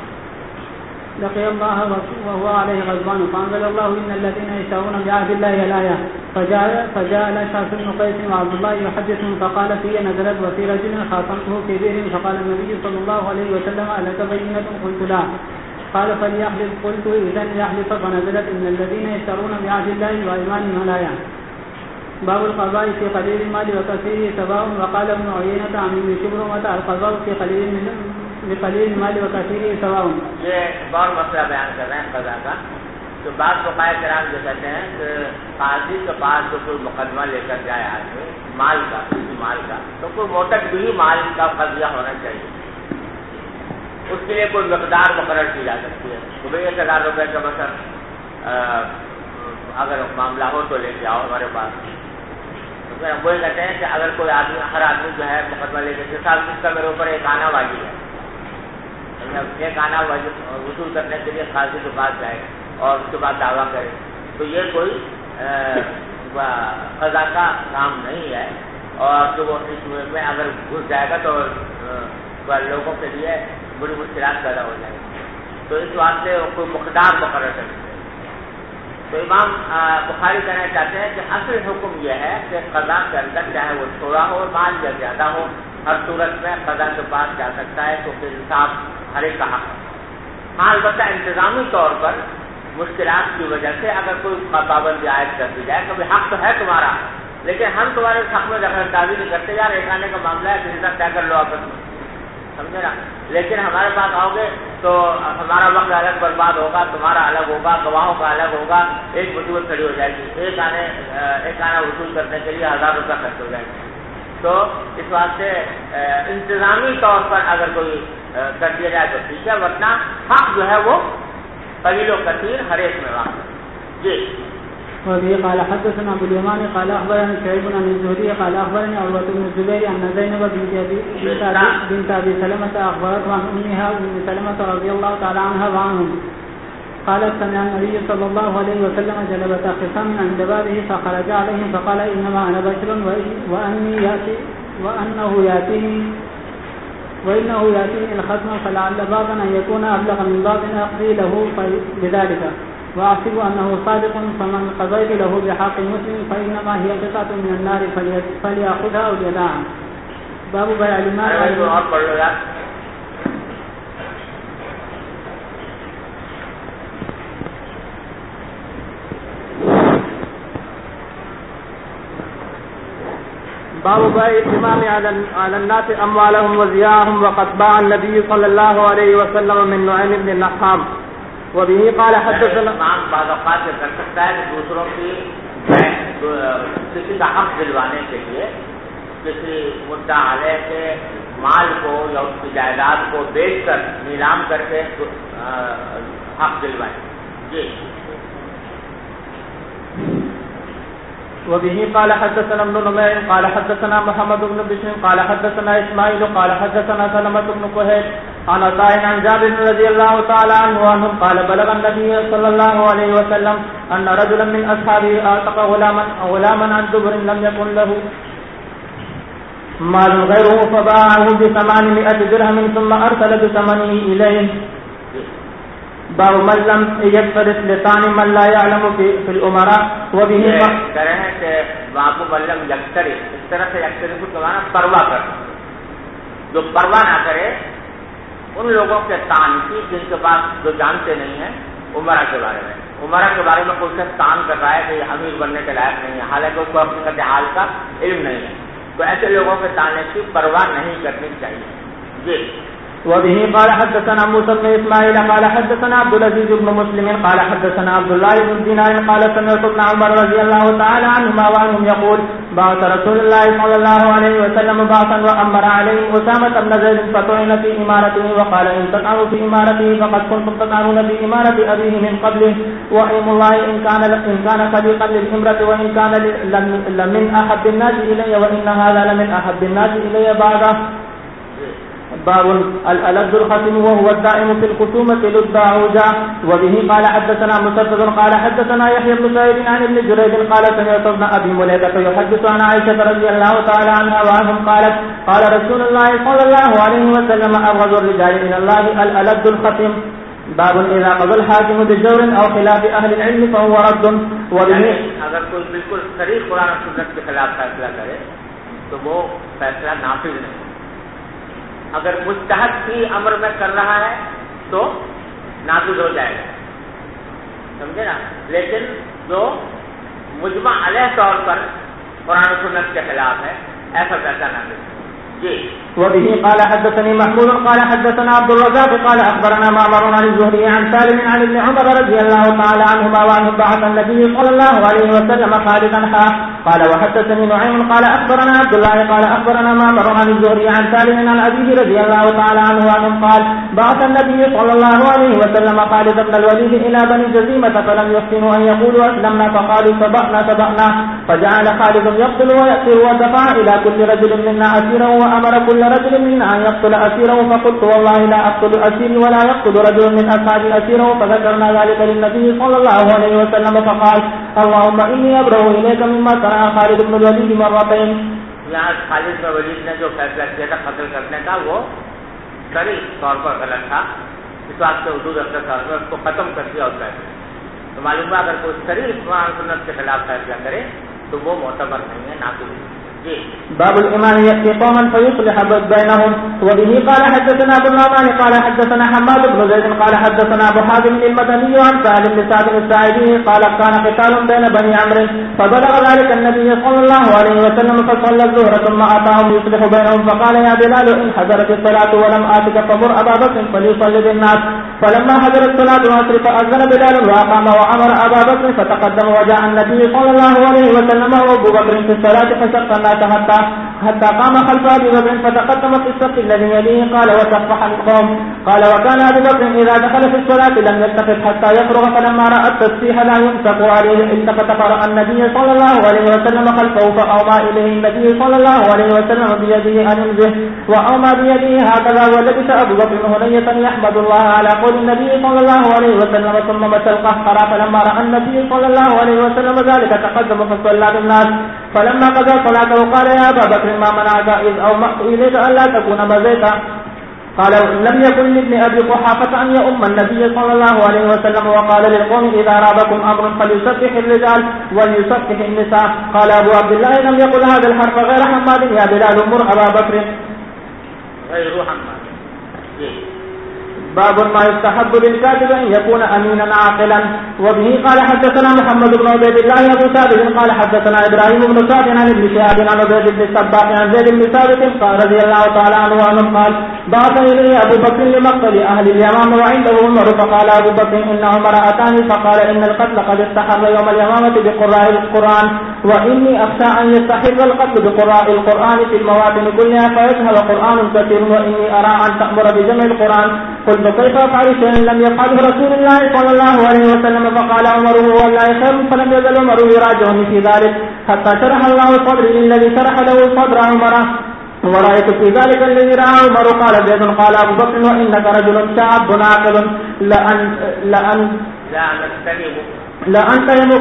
الله وهو عليه غضبان. فانزل الله ان الذين يشترون بعهد الله الايه فجاء الاشعث بن قيس وعبد الله يحدثهم فقال في نزلت وفي رجل خاصمته في بئر فقال النبي صلى الله عليه وسلم الك بينه؟ قلت لا. قال فليحلف. قلت اذا يحلف. فنزلت ان الذين يشترون بعهد الله وايمانهم الايه. باب القضاء في قليل المال وكثيره سواء. وقال ابن عيينة عن ابن شبرمة القضاء في قليل المال وكثيره سواء. یہ بار مسئلہ بیان کر رہے ہیں قضاء کا. تو بعض فقہاء کرام جو کہتے ہیں کہ قاضی کے پاس جو کوئی مقدمہ لے کر جائے آدمی مال کا، کسی مال کا، تو کوئی موٹک بھی مال کا قضیہ ہونا چاہیے. اس کے لیے کوئی مقدار مقرر کی جا سکتی ہے. تو بھائی 1000 روپے کا مثلا اگر معاملہ ہو تو لے کے آؤ ہمارے پاس، وہ کہتے ہیں کہ اگر کوئی آدمی ہر آدمی جو ہے مقدمہ لے کے صاحب جس کا میرے اوپر ایک آنا واجب ہے، ایک آنا وصول کرنے کے لیے قاضی کے پاس جائے اور اس کے بعد دعویٰ کرے، تو یہ کوئی قضا کا کام نہیں ہے، اور جو وہ اس میں اگر گھس جائے گا تو لوگوں کے لیے بڑی مشکلات پیدا ہو جائے گی، تو اس واسطے کوئی مقدار مقرر کرتے ہیں۔ تو امام بخاری کہنا چاہتے ہیں کہ اصل حکم یہ ہے کہ قضا کے اندر چاہے وہ تھوڑا ہو مال یا زیادہ ہو، ہر صورت میں قضا کے پاس جا سکتا ہے، تو پھر انصاف ہر ایک کا حق ہے۔ ہاں البتہ انتظامی طور پر مشکلات کی وجہ سے اگر کوئی پابندی عائد کر دی جائے، کبھی حق تو ہے تمہارا لیکن ہم تمہارے حق میں دخل اندازی نہیں کرتے، یار ایک آنے کا معاملہ ہے کسی طرح طے کر لو آپس میں، سمجھے نا، لیکن ہمارے پاس آؤ گے تو ہمارا وقت الگ برباد ہوگا، تمہارا الگ ہوگا، گواہوں کا الگ ہوگا، ایک مصیبت کھڑی ہو جائے گی، ایک آنا وصول کرنے کے لیے 1000 روپیہ خرچ ہو جائے گا۔ تو اس واسطے انتظامی طور پر اگر کوئی کر دیا جائے تو ٹھیک ہے، ورنہ حق جو ہے وہ قلیل و کثیر ہر ایک میں واقع ہے۔ جی وبه قال حدثنا ابو اليمان قال اخبرني شعيب عن الزهري قال اخبرني عروة بن الزبير ان زينب بنت ابي سلمة اخبرته عن امها ام سلمة رضي الله تعالى عنها وعنهم قالت سمع النبي صلى الله عليه وسلم جلبة خصام عند بابه فخرج عليهم فقال انما انا بشر وانه ياتيني الختم فلعل بعضا ان يكون ابلغ من بعض اقضي له بذلك وأحسب أنه صادق فمن قضيت له بحق مسلم فإنما هي قطعة من النار فليأخذها أو يدعها. باب بيع المال باب بيع الإمام على الناس أموالهم وزياهم وقد باع النبي صلى الله عليه وسلم من نعيم بن النحام وبه قال حدثنا امام بعض اوقات یہ کر سکتا ہے کہ دوسروں کی کسی کا حق دلوانے کے لیے کسی مدعا علیہ کے مال کو یا اس کی جائیداد کو بیچ کر نیلام کر کے حق دلوائے۔ جی وبه قال حدثنا ابن نمير قال حدثنا محمد بن بشر قال حدثنا اسماعيل قال حدثنا سلمة بن كهيل عن عطاء عن جابر رضي الله تعالى عنه قال بلغ النبي صلى الله عليه وسلم ان رجلا من اصحابه اعتق غلاما عن دبر لم يكن له مال غيره فباعه ب800 درهم ثم ارسل بثمنه اليه. باب من لم يفترس لسان من لا يعلم في الامراء وبه کہہ رہے ہیں کہ باب من لم يفترس، اس طرح سے یفترس کو معنی پرواہ کر، جو پرواہ نہ کرے ان لوگوں کے تان کی جن کے پاس جو جانتے نہیں ہیں عمرہ کے بارے میں، عمرہ کے بارے میں کوئی شخص تان کر رہا ہے کہ یہ امیر بننے کے لائق نہیں ہے، حالانکہ اس کو حقیقت حال کا علم نہیں ہے، تو ایسے لوگوں کے تانے کی پرواہ نہیں کرنی چاہیے۔ جی وبه قال حدثنا موسى بن اسماعيل قال حدثنا عبد العزيز بن مسلم قال حدثنا عبد الله بن دينار قال سمعت ابن عمر رضي الله تعالى عنهما وعنهم يقول بعث رسول الله صلى الله عليه وسلم بعثا وامر عليهم اسامة بن زيد فطعن في امارته وقال ان تطعنوا في امارته فقد كنتم تطعنون في امارة ابيه من قبله وايم الله ان كان صديقا للامرة وان كان لمن احب الناس الي وان هذا لمن احب الناس الي بعده. باب الألد الختم وهو الدائم في الخصومة للداعوجة. وبه قال حدثنا مسدد قال حدثنا يحيى بن سعيد عن ابن جريج قال سمعت ابن ابي مليكة يحدث عن عائشة رضي الله تعالى عنها وعنهم قالت قال رسول الله صلى الله عليه وسلم أبغض الرجال إلى الله الألد الختم. باب إذا قضى الحاكم بجور أو خلاف أهل العلم فهو رد. وبه اگر کوئی بالکل صریح قرآن و سنت کے خلاف فیصلہ کرے تو وہ فیصلہ نافذ نہیں، اگر مجتہد کی امر میں کر رہا ہے تو نافذ ہو جائے گا، سمجھے نا، لیکن جو مجمع علیہ طور پر قرآن و سنت کے خلاف ہے ایسا فیصلہ نافذ وبه قال حدثني محمود قال حدثنا عبد الرزاق قال أخبرنا معمر عن الزهري عن سالم عن ابن عمر رضي الله تعالى عنهما وعنه بعث النبي صلى الله عليه وسلم خالدا قال وحدثني نعيم قال أخبرنا عبد الله قال أخبرنا معمر عن الزهري عن سالم عن أبيه رضي الله تعالى عنه وعنه قال بعث النبي صلى الله عليه وسلم خالد بن الوليد إلى بني جزيمة فلم يحسنوا أن يقولوا أسلمنا فقالوا سبقنا فجعل خالد يقتل ويأسر ودفع إلى كل رجل منا أسيرا وأمر كل رجل منا أن يقتل أسيرا فقلت والله لا أقتل أسيري ولا يقتل رجل من أصحاب أسيرا فذكرنا ذلك للنبي صلى الله عليه وسلم فقال اللهم إني أبرأ إليك مما صنع خالد بن الوليد مرتين. یہاں خالد بن ولید نے جو فیصلہ کیا تھا قتل کرنے کا وہ صریح طور پر غلط تھا، اس وقت سے حدود اختر صاحب نے اس کو ختم کر دیا اور فیصلہ تو معلوم ہوا اگر کوئی صریح قرآن سنت کے خلاف فیصلہ کرے تو وہ معتبر نہیں ہے ناقص. باب الإمام يأتي قوما فيصلح بينهم. وبه قال حدثنا أبو النعمان قال حدثنا حماد بن زيد قال حدثنا أبو حازم المدني عن سهل بن سعد الساعدي قال كان قتال بين بني عمرو فبلغ ذلك النبي صلى الله عليه وسلم فصلى الظهر ثم أتاهم يصلح بينهم فقال يا بلال إن حضرت الصلاة ولم آتك فمر أبا بكر فليصلي بالناس. فلما حضرت الصلاة العصر فأذن بلال وأقام وأمر أبا بكر فتقدم وجاء النبي صلى الله عليه وسلم وأبو بكر في الصلاة فشق الناس حتى قام خلف أبي بكر فتقدم في الصف الذي يليه قال وصفح القوم قال وكان أبو بكر إذا دخل في الصلاة لم يلتفت حتى يفرغ فلما رأى التسبيح لا يمسك عليه التفت فرأى النبي صلى الله عليه وسلم خلفه فأومى إليه النبي صلى الله عليه وسلم بيده أن ينزه وأومى بيده هكذا ولبس أبو بكر هنية يحمد الله على قول النبي صلى الله عليه وسلم ثم مس القهقرى فلما رأى النبي صلى الله عليه وسلم ذلك تقدم فصلى بالناس فلما قضى صلاته قال يا أبا بكر ما منعك إذ أومأت إليك ألا تكون مزيتا قال لم يكن لابن أبي قحافة أن يؤم النبي صلى الله عليه وسلم وقال للقوم إذا رابكم أمر فليسبح الرجال وليسبح النساء. قال أبو عبد الله لم يقل هذا الحرف غير حماد يا بلال مر أبا بكر غير حماد. باب ما يستحب للكاتب أن يكون أمينا عاقلا. وبه قال حدثنا محمد بن عبيد الله أبو ثابت قال حدثنا إبراهيم بن سعد عن ابن شهاب عن عبيد بن السباق عن زيد بن ثابت قال رضي الله تعالى عنه قال بعث إلي أبو بكر لمقتل أهل اليمامة وعنده عمر فقال أبو بكر إن عمر أتاني فقال إن القتل قد استحر يوم اليمامة بقراء القرآن وإني أخشى أن يستحر القتل بقراء القرآن في المواطن كلها فيذهب قرآن كثير وإني أرى أن تأمر بجمع القرآن. قلت كيف أفعل شيئا لم يفعله رسول الله صلى الله عليه وسلم فقال عمر هو والله خير فلم يزل عمر يراجعني في ذلك حتى شرح الله صدري للذي شرح له صدر عمر ورأيت في ذلك الذي رأى عمر. قال زيد قال أبو بكر وإنك رجل شاب عاقل لا نتهمك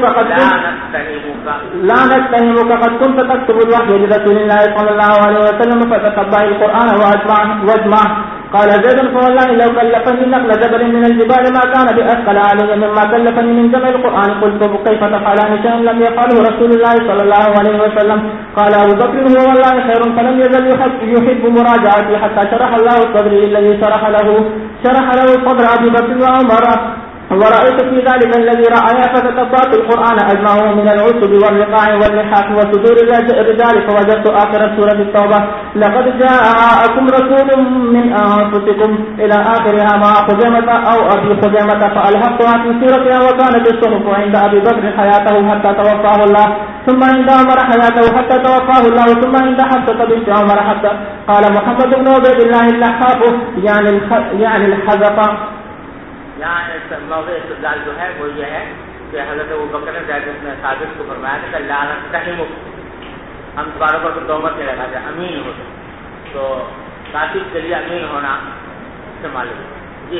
قد كنت تكتب الوحي لرسول الله صلى الله عليه وسلم فتتبع القرآن واجمعه. قال زيد فوالله لو كلفني نقل جبل من الجبال ما كان بأثقل علي مما كلفني من جمع القرآن. قلت كيف تفعلان شيئا لم يفعله رسول الله صلى الله عليه وسلم. قال أبو بكر هو والله خير فلم يزل يحب مراجعتي حتى شرح الله صدري الذي شرح له صدر أبي بكر وعمر. ورأيت في ذلك الذي رأى فتتبعت القرآن أجمعه من العصب والرقاع واللحاف وصدور الرجال فوجدت آخر سورة التوبة لقد جاءكم رسول من أنفسكم إلى آخرها مع خزيمة أو أبي خزيمة فألحقتها في سورتها وكانت الصحف عند أبي بكر حياته حتى توفاه الله ثم عند عمر حياته حتى توفاه الله ثم عند حفصة بنت عمر حتى. قال محمد بن عبيد الله اللحاف يعني الحذف. یہاں موضوع استدلال جو ہے وہ یہ ہے کہ حضرت ابوبکر نے ثابت کو فرمایا تھا کہ لعنت تہمک ہم تمہاروں پر تہمت نہیں لگاتے امین ہو تو کاتب کے لیے امین ہونا استعمال ہے. جی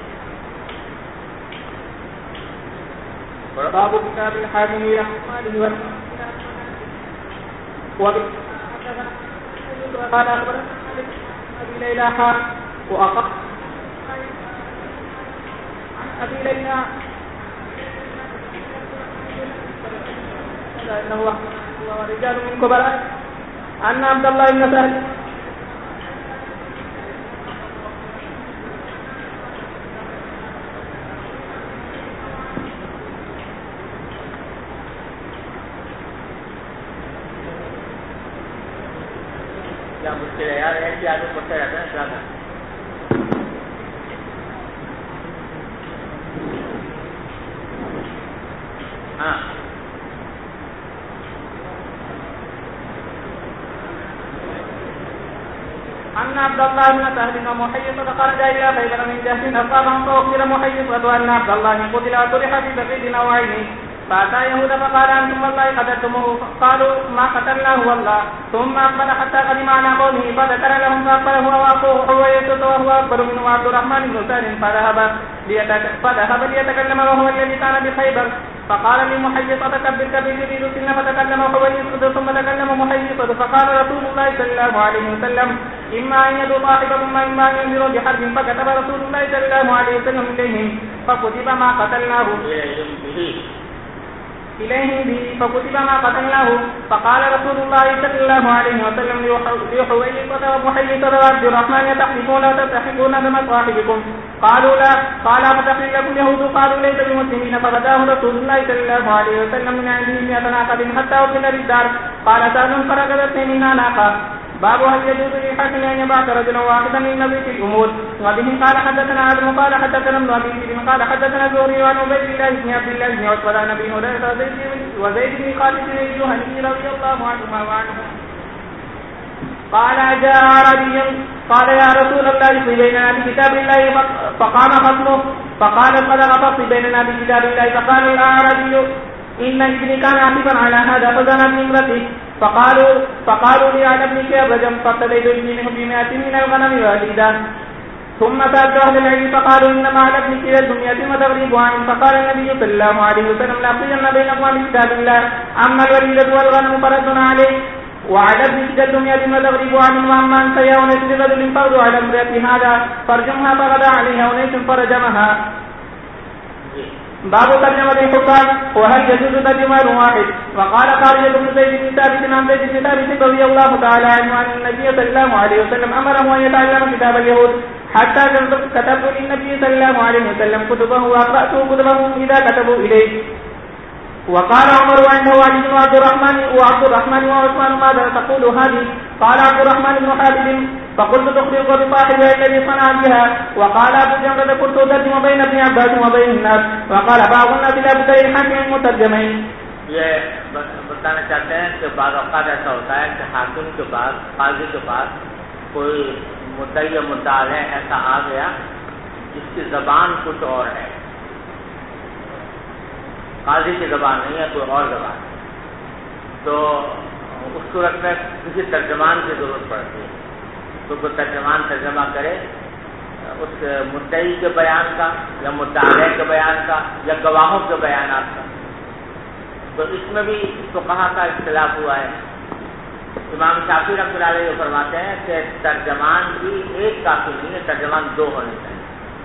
باب كتاب الحاكم يحمله وقال أخبرنا أبي ليلى وأقر أبي ليلى إنه ورجال من كبراء أن عبد الله بن سهل کیا مشکل ہے یار، ایسے آدمی پڑھتے رہتے ہیں کیا کریں. ہاں أن عبد الله بن سهل ومحيصة خرج إلى خيبر من جهل أصابهم فأخبر محيصة أن عبد الله قتل وطرح في سقيط أو عينه فأتى يهود فقال أنتم والله قتلتموه قالوا ما قتلناه والله ثم أقبل حتى قدم على قومه فذكر لهم فأقبل هو وأخوه حويصة وهو أكبر منه عبد الرحمن بن سهل فذهب ليتكلم وهو الذي كان بخيبر فقال لمحيصة كبر كبير يريد السن فتكلم حويصة ثم تكلم محيصة فقال رسول الله صلى الله عليه وسلم إما أن يدعو صاحبكم وإما أن ينذروا بحرب فكتب رسول الله صلى الله عليه وسلم إليهم فكتب ما قتلناه إليهم به فكتب ما قتلناه فقال رسول الله صلى الله عليه وسلم لحويصة ومحيصة وعبد الرحمن يتحلفون وتتحقون بمصاحبكم قالوا لا قال فتحل لكم يهود قالوا ليس بمسلمين فغداه رسول الله صلى الله عليه وسلم من عنده 100 ناقة حتى وصل للدار قال سهل فركضت منها ناقة باب هل يجوز للحاكم ان يبعث رجلا واحدا من نبي في الامور وبه قال حدثنا عدم قال حدثنا ابن ابي ذئب قال حدثنا زهري عن عبيد الله بن عبد الله بن عتبة عن ابي هريرة وزيد بن خالد الجهني رضي الله عنهما وعنهم قال جاء عربي قال يا رسول الله اقض بيننا بكتاب الله فقام خصمه فقال صدق فاقض بيننا بكتاب الله فقال الأعرابي إن ابني كان عاصفا على هذا فزنى بامرأته فقالوا لي على ابنك الرجم فاقتديت به منه ب100 من الغنم واحدا ثم سألت أهل العلم فقالوا إنما على ابنك 100 وتغريب عن فقال النبي صلى الله عليه وسلم لأقضين بينكما بكتاب الله أما الوليدة والغنم فرد عليه وعلى ابنك 100 وتغريب عن وأما أنت يا أنيس برجل فرد على امرأة هذا فرجمها فغدا عليها أنيس فرجمها. باب ترجمة الحكام وهل يجوز ترجمان واحد. وقال خالد بن زيد بن ثابت عن زيد بن ثابت رضي الله تعالى عنه عن النبي صلى الله عليه وسلم أمره أن يتعلم كتاب اليهود حتى كتبوا للنبي صلى الله عليه وسلم كتبه وقرأته كتبهم إذا كتبوا إليه. وقال عمر عنده علي بن عبد الرحمن وعثمان ماذا تقول هذه؟ قال عبد الرحمن بن خالد فقلت تخبرك بصاحبها الذي صنع بها. وقال ابو جمرة كنت اترجم بين ابن عباس وبين الناس. وقال بعض الناس لا بد للحاكم المترجمين. یہ بتانا چاہتے ہیں کہ بعض اوقات ایسا ہوتا ہے کہ حاکم کے پاس قاضی کے پاس کوئی مدعی مدعا ہے ایسا آ گیا جس کی زبان کچھ اور ہے، قاضی کی زبان نہیں ہے، کوئی اور زبان ہے، تو اس صورت میں کسی ترجمان کی ضرورت پڑتی ہے، تو کوئی ترجمان ترجمہ کرے اس مدعی کے بیان کا یا مدعا کے بیان کا یا گواہوں کے بیانات کا. تو اس میں بھی فقہا کا اختلاف ہوا ہے. امام شافعی رحمۃ اللہ علیہ فرماتے ہیں کہ ترجمان بھی ایک کافی نہیں ہے، ترجمان 2 ہونے چاہیے.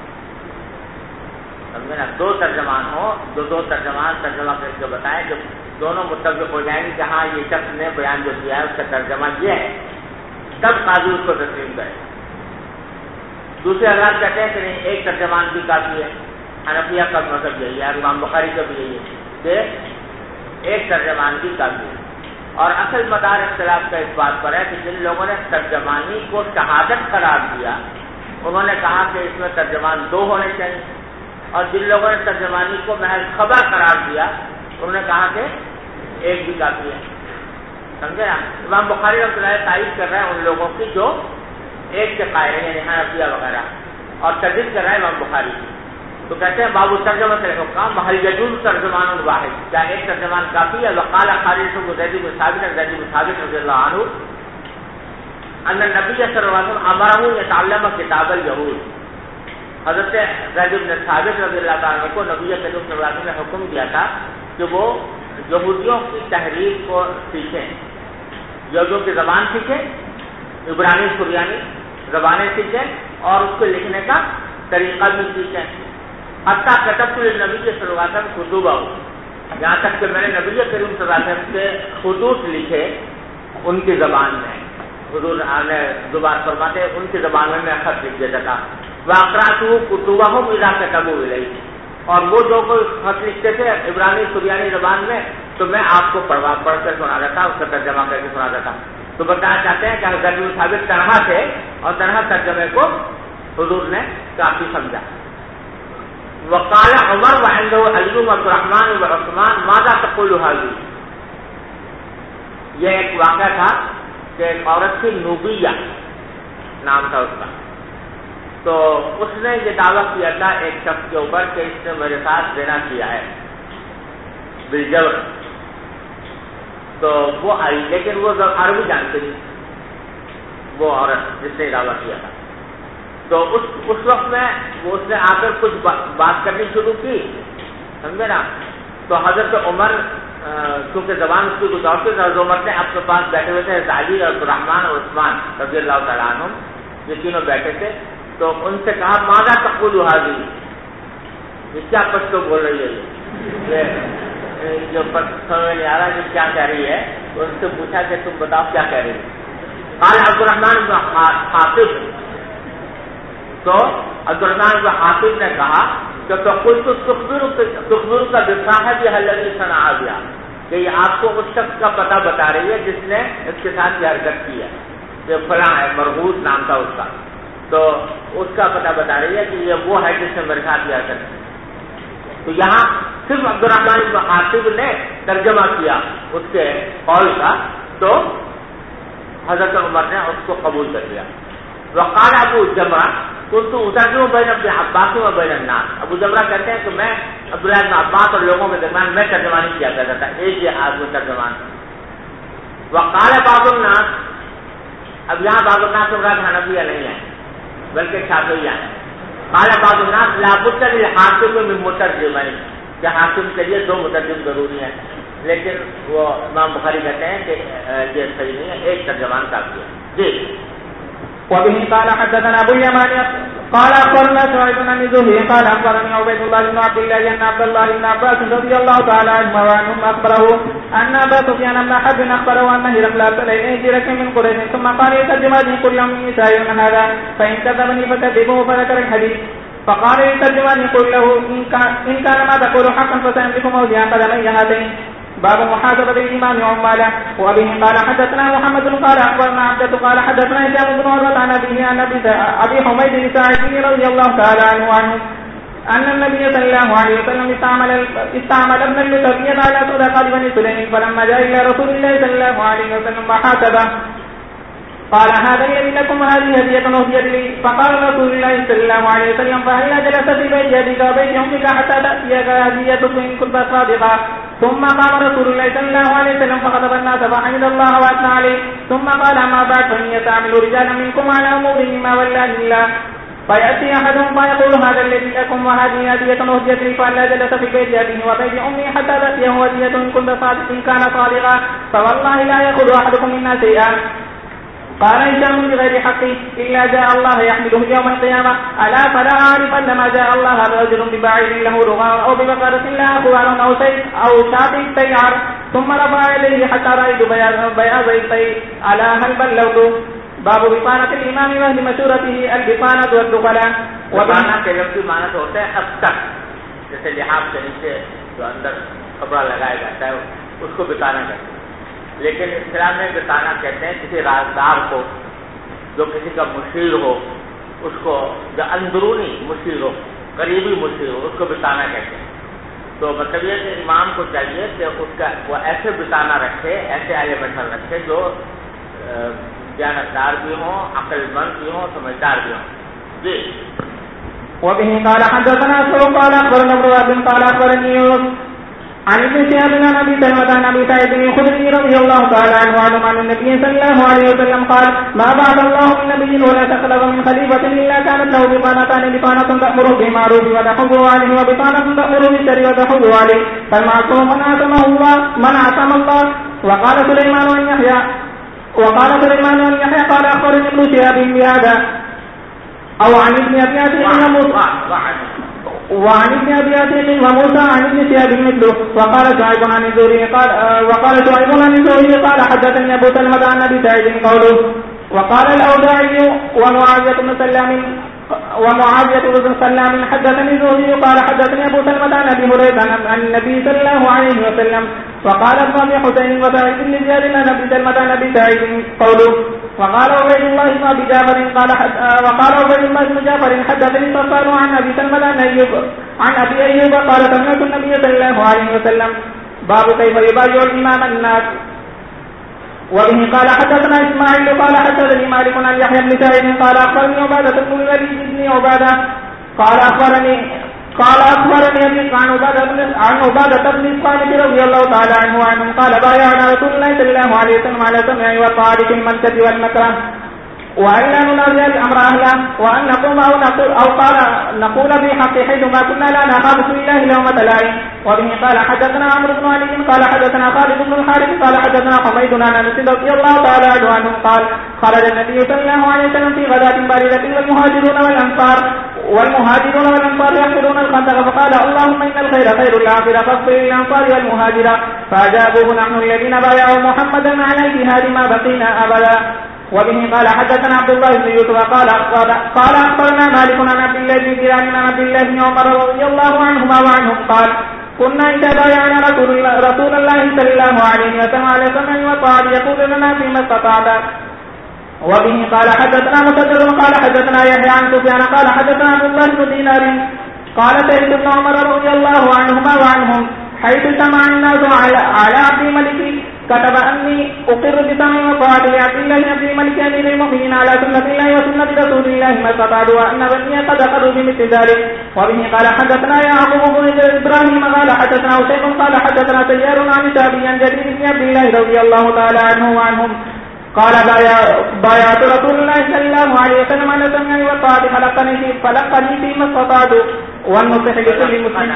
سمجھے نا، 2 ترجمان ہو، دو ترجمان ترجمہ کر کے بتائیں، جب دونوں متفق ہو جائیں گے کہ ہاں یہ شخص نے بیان جو کیا ہے اس کا ترجمہ یہ ہے، تب قاضی اس کو تسلیم کرے. دوسرے حضرات کہتے ہیں کہ نہیں، ایک ترجمان بھی کافی ہے. حنفیہ کا مذہب یہی ہے، امام بخاری کا بھی یہی ہے کہ ایک ترجمان بھی کافی ہے. اور اصل مدار اختلاف کا اس بات پر ہے کہ جن لوگوں نے ترجمانی کو شہادت قرار دیا انہوں نے کہا کہ اس میں ترجمان 2 ہونے چاہیے، اور جن لوگوں نے ترجمانی کو محض خبر قرار دیا انہوں نے کہا کہ ایک بھی کافی ہے. سمجھے نا، امام بخاری رحمۃ اللہ تائید کر رہے ہیں ان لوگوں کی جو ایک کے قائل ہیں، یعنی حنفیہ وغیرہ، اور تردید کر رہے ہیں امام بخاری کی. تو کہتے ہیں باب ترجمہ الحکام هل يجوز ترجمان واحد، کیا ایک ترجمان کافی ہے؟ وقال خالد بن زید بن ثابت رضی اللہ عنہ ان النبي صلی اللہ علیہ وسلم امره يتعلم کتاب اليهود. حضرت زید بن ثابت رضی اللہ عنہ کو نبی کریم صلی اللہ علیہ وسلم نے حکم دیا تھا کہ وہ یہودیوں کی تحریر کو سیکھیں، یہودیوں کی زبان سیکھیں، عبرانی سریانی زبانیں سیکھیں اور اس کو لکھنے کا طریقہ بھی سیکھیں. حتیٰ کتبت للنبی صلی اللہ علیہ وسلم خطوبہ، یہاں تک کہ میں نے نبی کریم صلی اللہ علیہ وسلم سے خطوط لکھے ان کی زبان میں. حضور نے دوبارہ فرماتے ان کی زبان میں خط لکھ دیتا تھا. وَأَقْرَأْتُهُ كُتُبَهُمْ إِذَا كَتَبُوا إِلَيْهِ، اور وہ جو کوئی خط لکھتے تھے عبرانی سریانی زبان میں تو میں آپ کو پڑھ کر سنا دیتا، اس کا ترجمہ کر کے سنا دیتا. تو بتانا چاہتے ہیں کہ حضرت بن ثابت طرح سے اور طرح ترجمے کو حضور نے کافی سمجھا. وقال عمر وعنده علی و عبد الرحمن و عثمان ماذا تقول هذه. یہ ایک واقعہ تھا کہ ایک عورت تھی نوبیہ نام تھا اس کا، تو اس نے یہ دعویٰ کیا تھا ایک شخص کے اوپر کہ اس نے میرے ساتھ زنا کیا ہے بالجبر. تو وہ آئی، لیکن وہ عربی جانتی تھی وہ عورت جس نے دعویٰ کیا تھا. تو اس وقت میں اس نے آ کر کچھ بات کرنی شروع کی، سمجھے نا. تو حضرت عمر کیونکہ زبان اس کی کچھ اور تھی، حضرت عمر نے اپنے پاس بیٹھے ہوئے تھے علی اور عبدالرحمن اور عثمان رضی اللہ تعالیٰ عنہم، یہ تینوں بیٹھے تھے. تو ان سے کہا ماذا تقول هذه، یہ کیا پشتو بول رہی ہے، یہ جو سمجھ نہیں آ رہا کہ کیا کہہ رہی ہے. تو ان سے پوچھا کہ تم بتاؤ کیا کہہ رہی ہے. قال عبدالرحمن بن حاطب، تو عبدالرحمن بن حاطب نے کہا کہ فقلت تخبرك بصاحبها الذي صنع بها، کہ یہ آپ کو اس شخص کا پتہ بتا رہی ہے جس نے اس کے ساتھ یہ حرکت کی ہے، یہ فلاں ہے، مرغوث نام تھا اس کا. تو اس کا پتہ بتا رہی ہے کہ یہ وہ ہے جس نے میرے ساتھ یہ حرکت کی. تو یہاں صرف عبدالرحمن بن حاطب نے ترجمہ کیا اس کے قول کا، تو حضرت عمر نے اس کو قبول کر لیا. وقال ابو جمرہ كنت اترجم بین ابن عباس و بین الناس، ابو جمرہ کہتے ہیں کہ میں عبداللہ بن عباس اور لوگوں کے درمیان میں ترجمانی کیا کرتا تھا، ایک یہ آدمی ترجمان. وقال بعض الناس، اب یہاں بعض الناس مراد حنفیہ نہیں ہے بلکہ شافعیہ ہیں. قال بعض الناس لا بد للحاکم من مترجمین، کہ حاکم کے لیے دو مترجم ضروری ہیں، لیکن وہ امام بخاری کہتے ہیں کہ یہ صحیح نہیں ہے، ایک ترجمان کافی ہے. جی. وبه قال حدثنا ابو اليمان قال اخبرنا شعيب بن زهير قال اخبرني عبيد الله بن عبد الله ان عبد الله بن عباس رضي الله تعالى عنهما اخبره ان ابا سفيان بن حرب اخبره ان هرقل ارسل اليه جركا من قريش ثم قال يترجم هذه كل يوم من نساء من هذا فان كذبني فكذبوه فذكر الحديث. فقال للترجمان قل له ان كان ما تقول حقا فسيملك موضع قدمي هاتين. باب محاسبة الإمام عماله. وبه قال حدثنا محمد قال أخبرنا عبدة قال حدثنا هشام بن عروة عن أبيه عن أبي حميد الساعدي رضي الله تعالى عنه أن النبي صلى الله عليه وسلم استعمل ابن اللتبية على صدقات بني سليم، فلما جاء إلى رسول الله صلى الله عليه وسلم وحاسبه قال هذا الذي لكم هذه هدية أهديت لي. فقال رسول الله صلى الله عليه وسلم فهل جلست في بيت أبيك وبيت أمك حتى تأتيك هديتك إن كنت صادقا. ثم قام رسول الله صلى الله عليه وسلم فخطب الناس فحمد الله وأثنى عليه، ثم قال أما بعد فإني يستعمل رجالا منكم على أمور مما والله الله، فيأتي أحدهم فيقول هذا الذي لكم وهذه هدية أهديت لي، فهل جلس في بيت أبيه وبيت أمي حتى تأتيه هدية إن كنت صادق إن كان صادقا، فوالله لا يأخذ أحدكم منا شيئا. قال هشام بغير حقه إلا جاء الله يحمله يوم القيامة. ألا فلا أعرف أن ما جاء الله هذا رجل ببعير له رغاء أو ببقرة لها خوار أو شيء أو شاة سيعر، ثم رفع يديه حتى رأيت بياض الطير. ألا هل بلغت. باب بطانة الإمام وأهل مشورته البطانة والدخلاء. بطانة کے لفظ کی معنی ہوتا ہے اب تک، جیسے لحاف کے نیچے جو اندر کپڑا لگایا جاتا ہے اس کو بطانہ کہتے ہیں. لیکن اسلام میں بتانا کہتے ہیں کسی رازدار کو، جو کسی کا مشیر ہو، اس کو جو اندرونی مشیر ہو، قریبی مشیر ہو، اس کو بتانا کہتے ہیں. تو مطلب یہ کہ امام کو چاہیے کہ اس کا وہ ایسے بتانا رکھے، ایسے آئے بیٹھا رکھے جو دیانتدار بھی ہوں، عقل مند بھی ہوں، سمجھدار بھی ہوں. جی. وبه قال حدثنا سوق قال اخبرنا ابن وهب قال اخبرني عن ابن شهاب عن ابي سلمة عن ابي سعيد الخدري رضي الله تعالى عنه عن النبي صلى الله عليه وسلم قال ما بعث الله من نبي ولا تخلف من خليفة الا كانت له بطانتان، بطانة تأمر بالمعروف وتحض عليه وبطانة تأمر بالشر وتحض عليه، فالمعصوم من عصم الله. وقال سليمان بن يحيى قال اخبرني ابن شهاب بهذا او عن ابن ابي عتيق وعن ابن ابي عتيق وموسى عن ابن شهاب مثله. وقال شعيب عن الزهري قال حدثني ابو سلمة عن ابي سعيد قوله. وقال الاوزاعي ومعاوية بن سلام ومعاوية بن سلام حدثني زهري قال حدثني أبو سلمة عن أبي هريرة عن النبي صلى الله عليه وسلم وقال ابن حسين وسعيد بن زياد عن أبي سلمة عن أبي سعيد قوله وقال عبيد الله بن أبي جعفر وقال عبيد الله بن جعفر حدثني صفوان عن أبي سلمة عن أبي أيوب قال سمعت النبي صلى الله عليه وسلم باب كيف يبايع الإمام الناس. وبه قال حدثنا إسماعيل قال حدثني مالك عن يحيى بن سعيد قال أخبرني عبادة بن الوليد بن عبادة قال أخبرني عن عبادة بن الصامت رضي الله تعالى عنه وعنهم قال بايعنا رسول الله صلى الله عليه وسلم على سمع وطاعة في المنكر والمكره وأن لا ننازع الأمر أهله وأن نقوم أو قال نقول في حق حيث ما كنا لا نخاف في الله لومة لائم. وبه قال حدثنا عمرو بن علي قال حدثنا خالد بن الحارث قال حدثنا حميد عن أنس رضي الله تعالى عنه قال خرج النبي صلى الله عليه وسلم في غداة باردة والمهاجرون والأنصار يحفرون الخندق فقال اللهم إن الخير خير الآخرة فاغفر للأنصار والمهاجر فأجابوه نحن الذين بايعوا محمدا على الجهاد ما بقينا أبدا. وبه قال حدثنا عبد الله بن يوسف قال أخبرنا مالك عن عبد الله بن دينار عن عبد الله بن عمر رضي الله عنهما وعنهم قال كنا إذا بايعنا رسول الله صلى الله عليه وسلم على سمع وطاعة يقول لنا فيما استطعنا. وبه قال حدثنا مسدد قال حدثنا يحيى عن سفيان قال حدثنا عبد الله بن دينار قال سيد بن عمر رضي الله عنهما وعنهم حيث سمع الناس على عبد الملك كتب أني أقر بسمع وطاعة لعبد الله عبد الملك أمير المؤمنين على سنة الله وسنة رسول الله ما استطعت وأن بني قد أخذوا بمثل ذلك. وبه قال حدثنا يعقوب بن إبراهيم قال حدثنا حسين قال حدثنا سيار عن شعبي عن جرير بن عبد الله رضي الله تعالى عنه وعنهم قال بايعت رسول الله صلى الله عليه وسلم على سمع وطاعة فلقني فيما استطعت والنصح لكل مسلم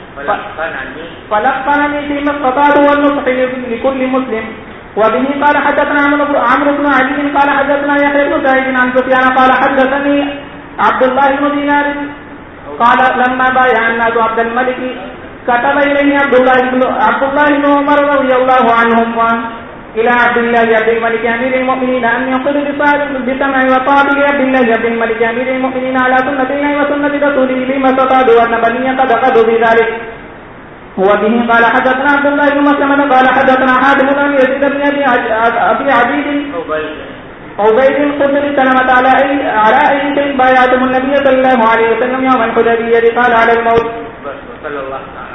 فلقنني فيما استطعت والنصح لكل مسلم. وبه قال حدثنا عمرو بن علي قال حدثنا يحيى بن سعيد عن سفيان قال حدثني عبد الله بن دينار قال لما بايع الناس عبد الملك كتب إليه عبد الله بن عمر رضي الله عنهما إلى عبد الله عبد الملك أمير المؤمنين أن يقر بسمع وطاعة عبد الله عبد الملك أمير المؤمنين على سنة الله وسنة رسوله لما استطاعوا وأن بني قد أخذوا بذلك. وبه قال حدثنا عبد الله بن مسلمة قال حدثنا حاتم بن يزيد بن أبي عبيد قدر سلمة على أي شيء بايعتم النبي صلى الله عليه وسلم يوم الحديبية قال على الموت.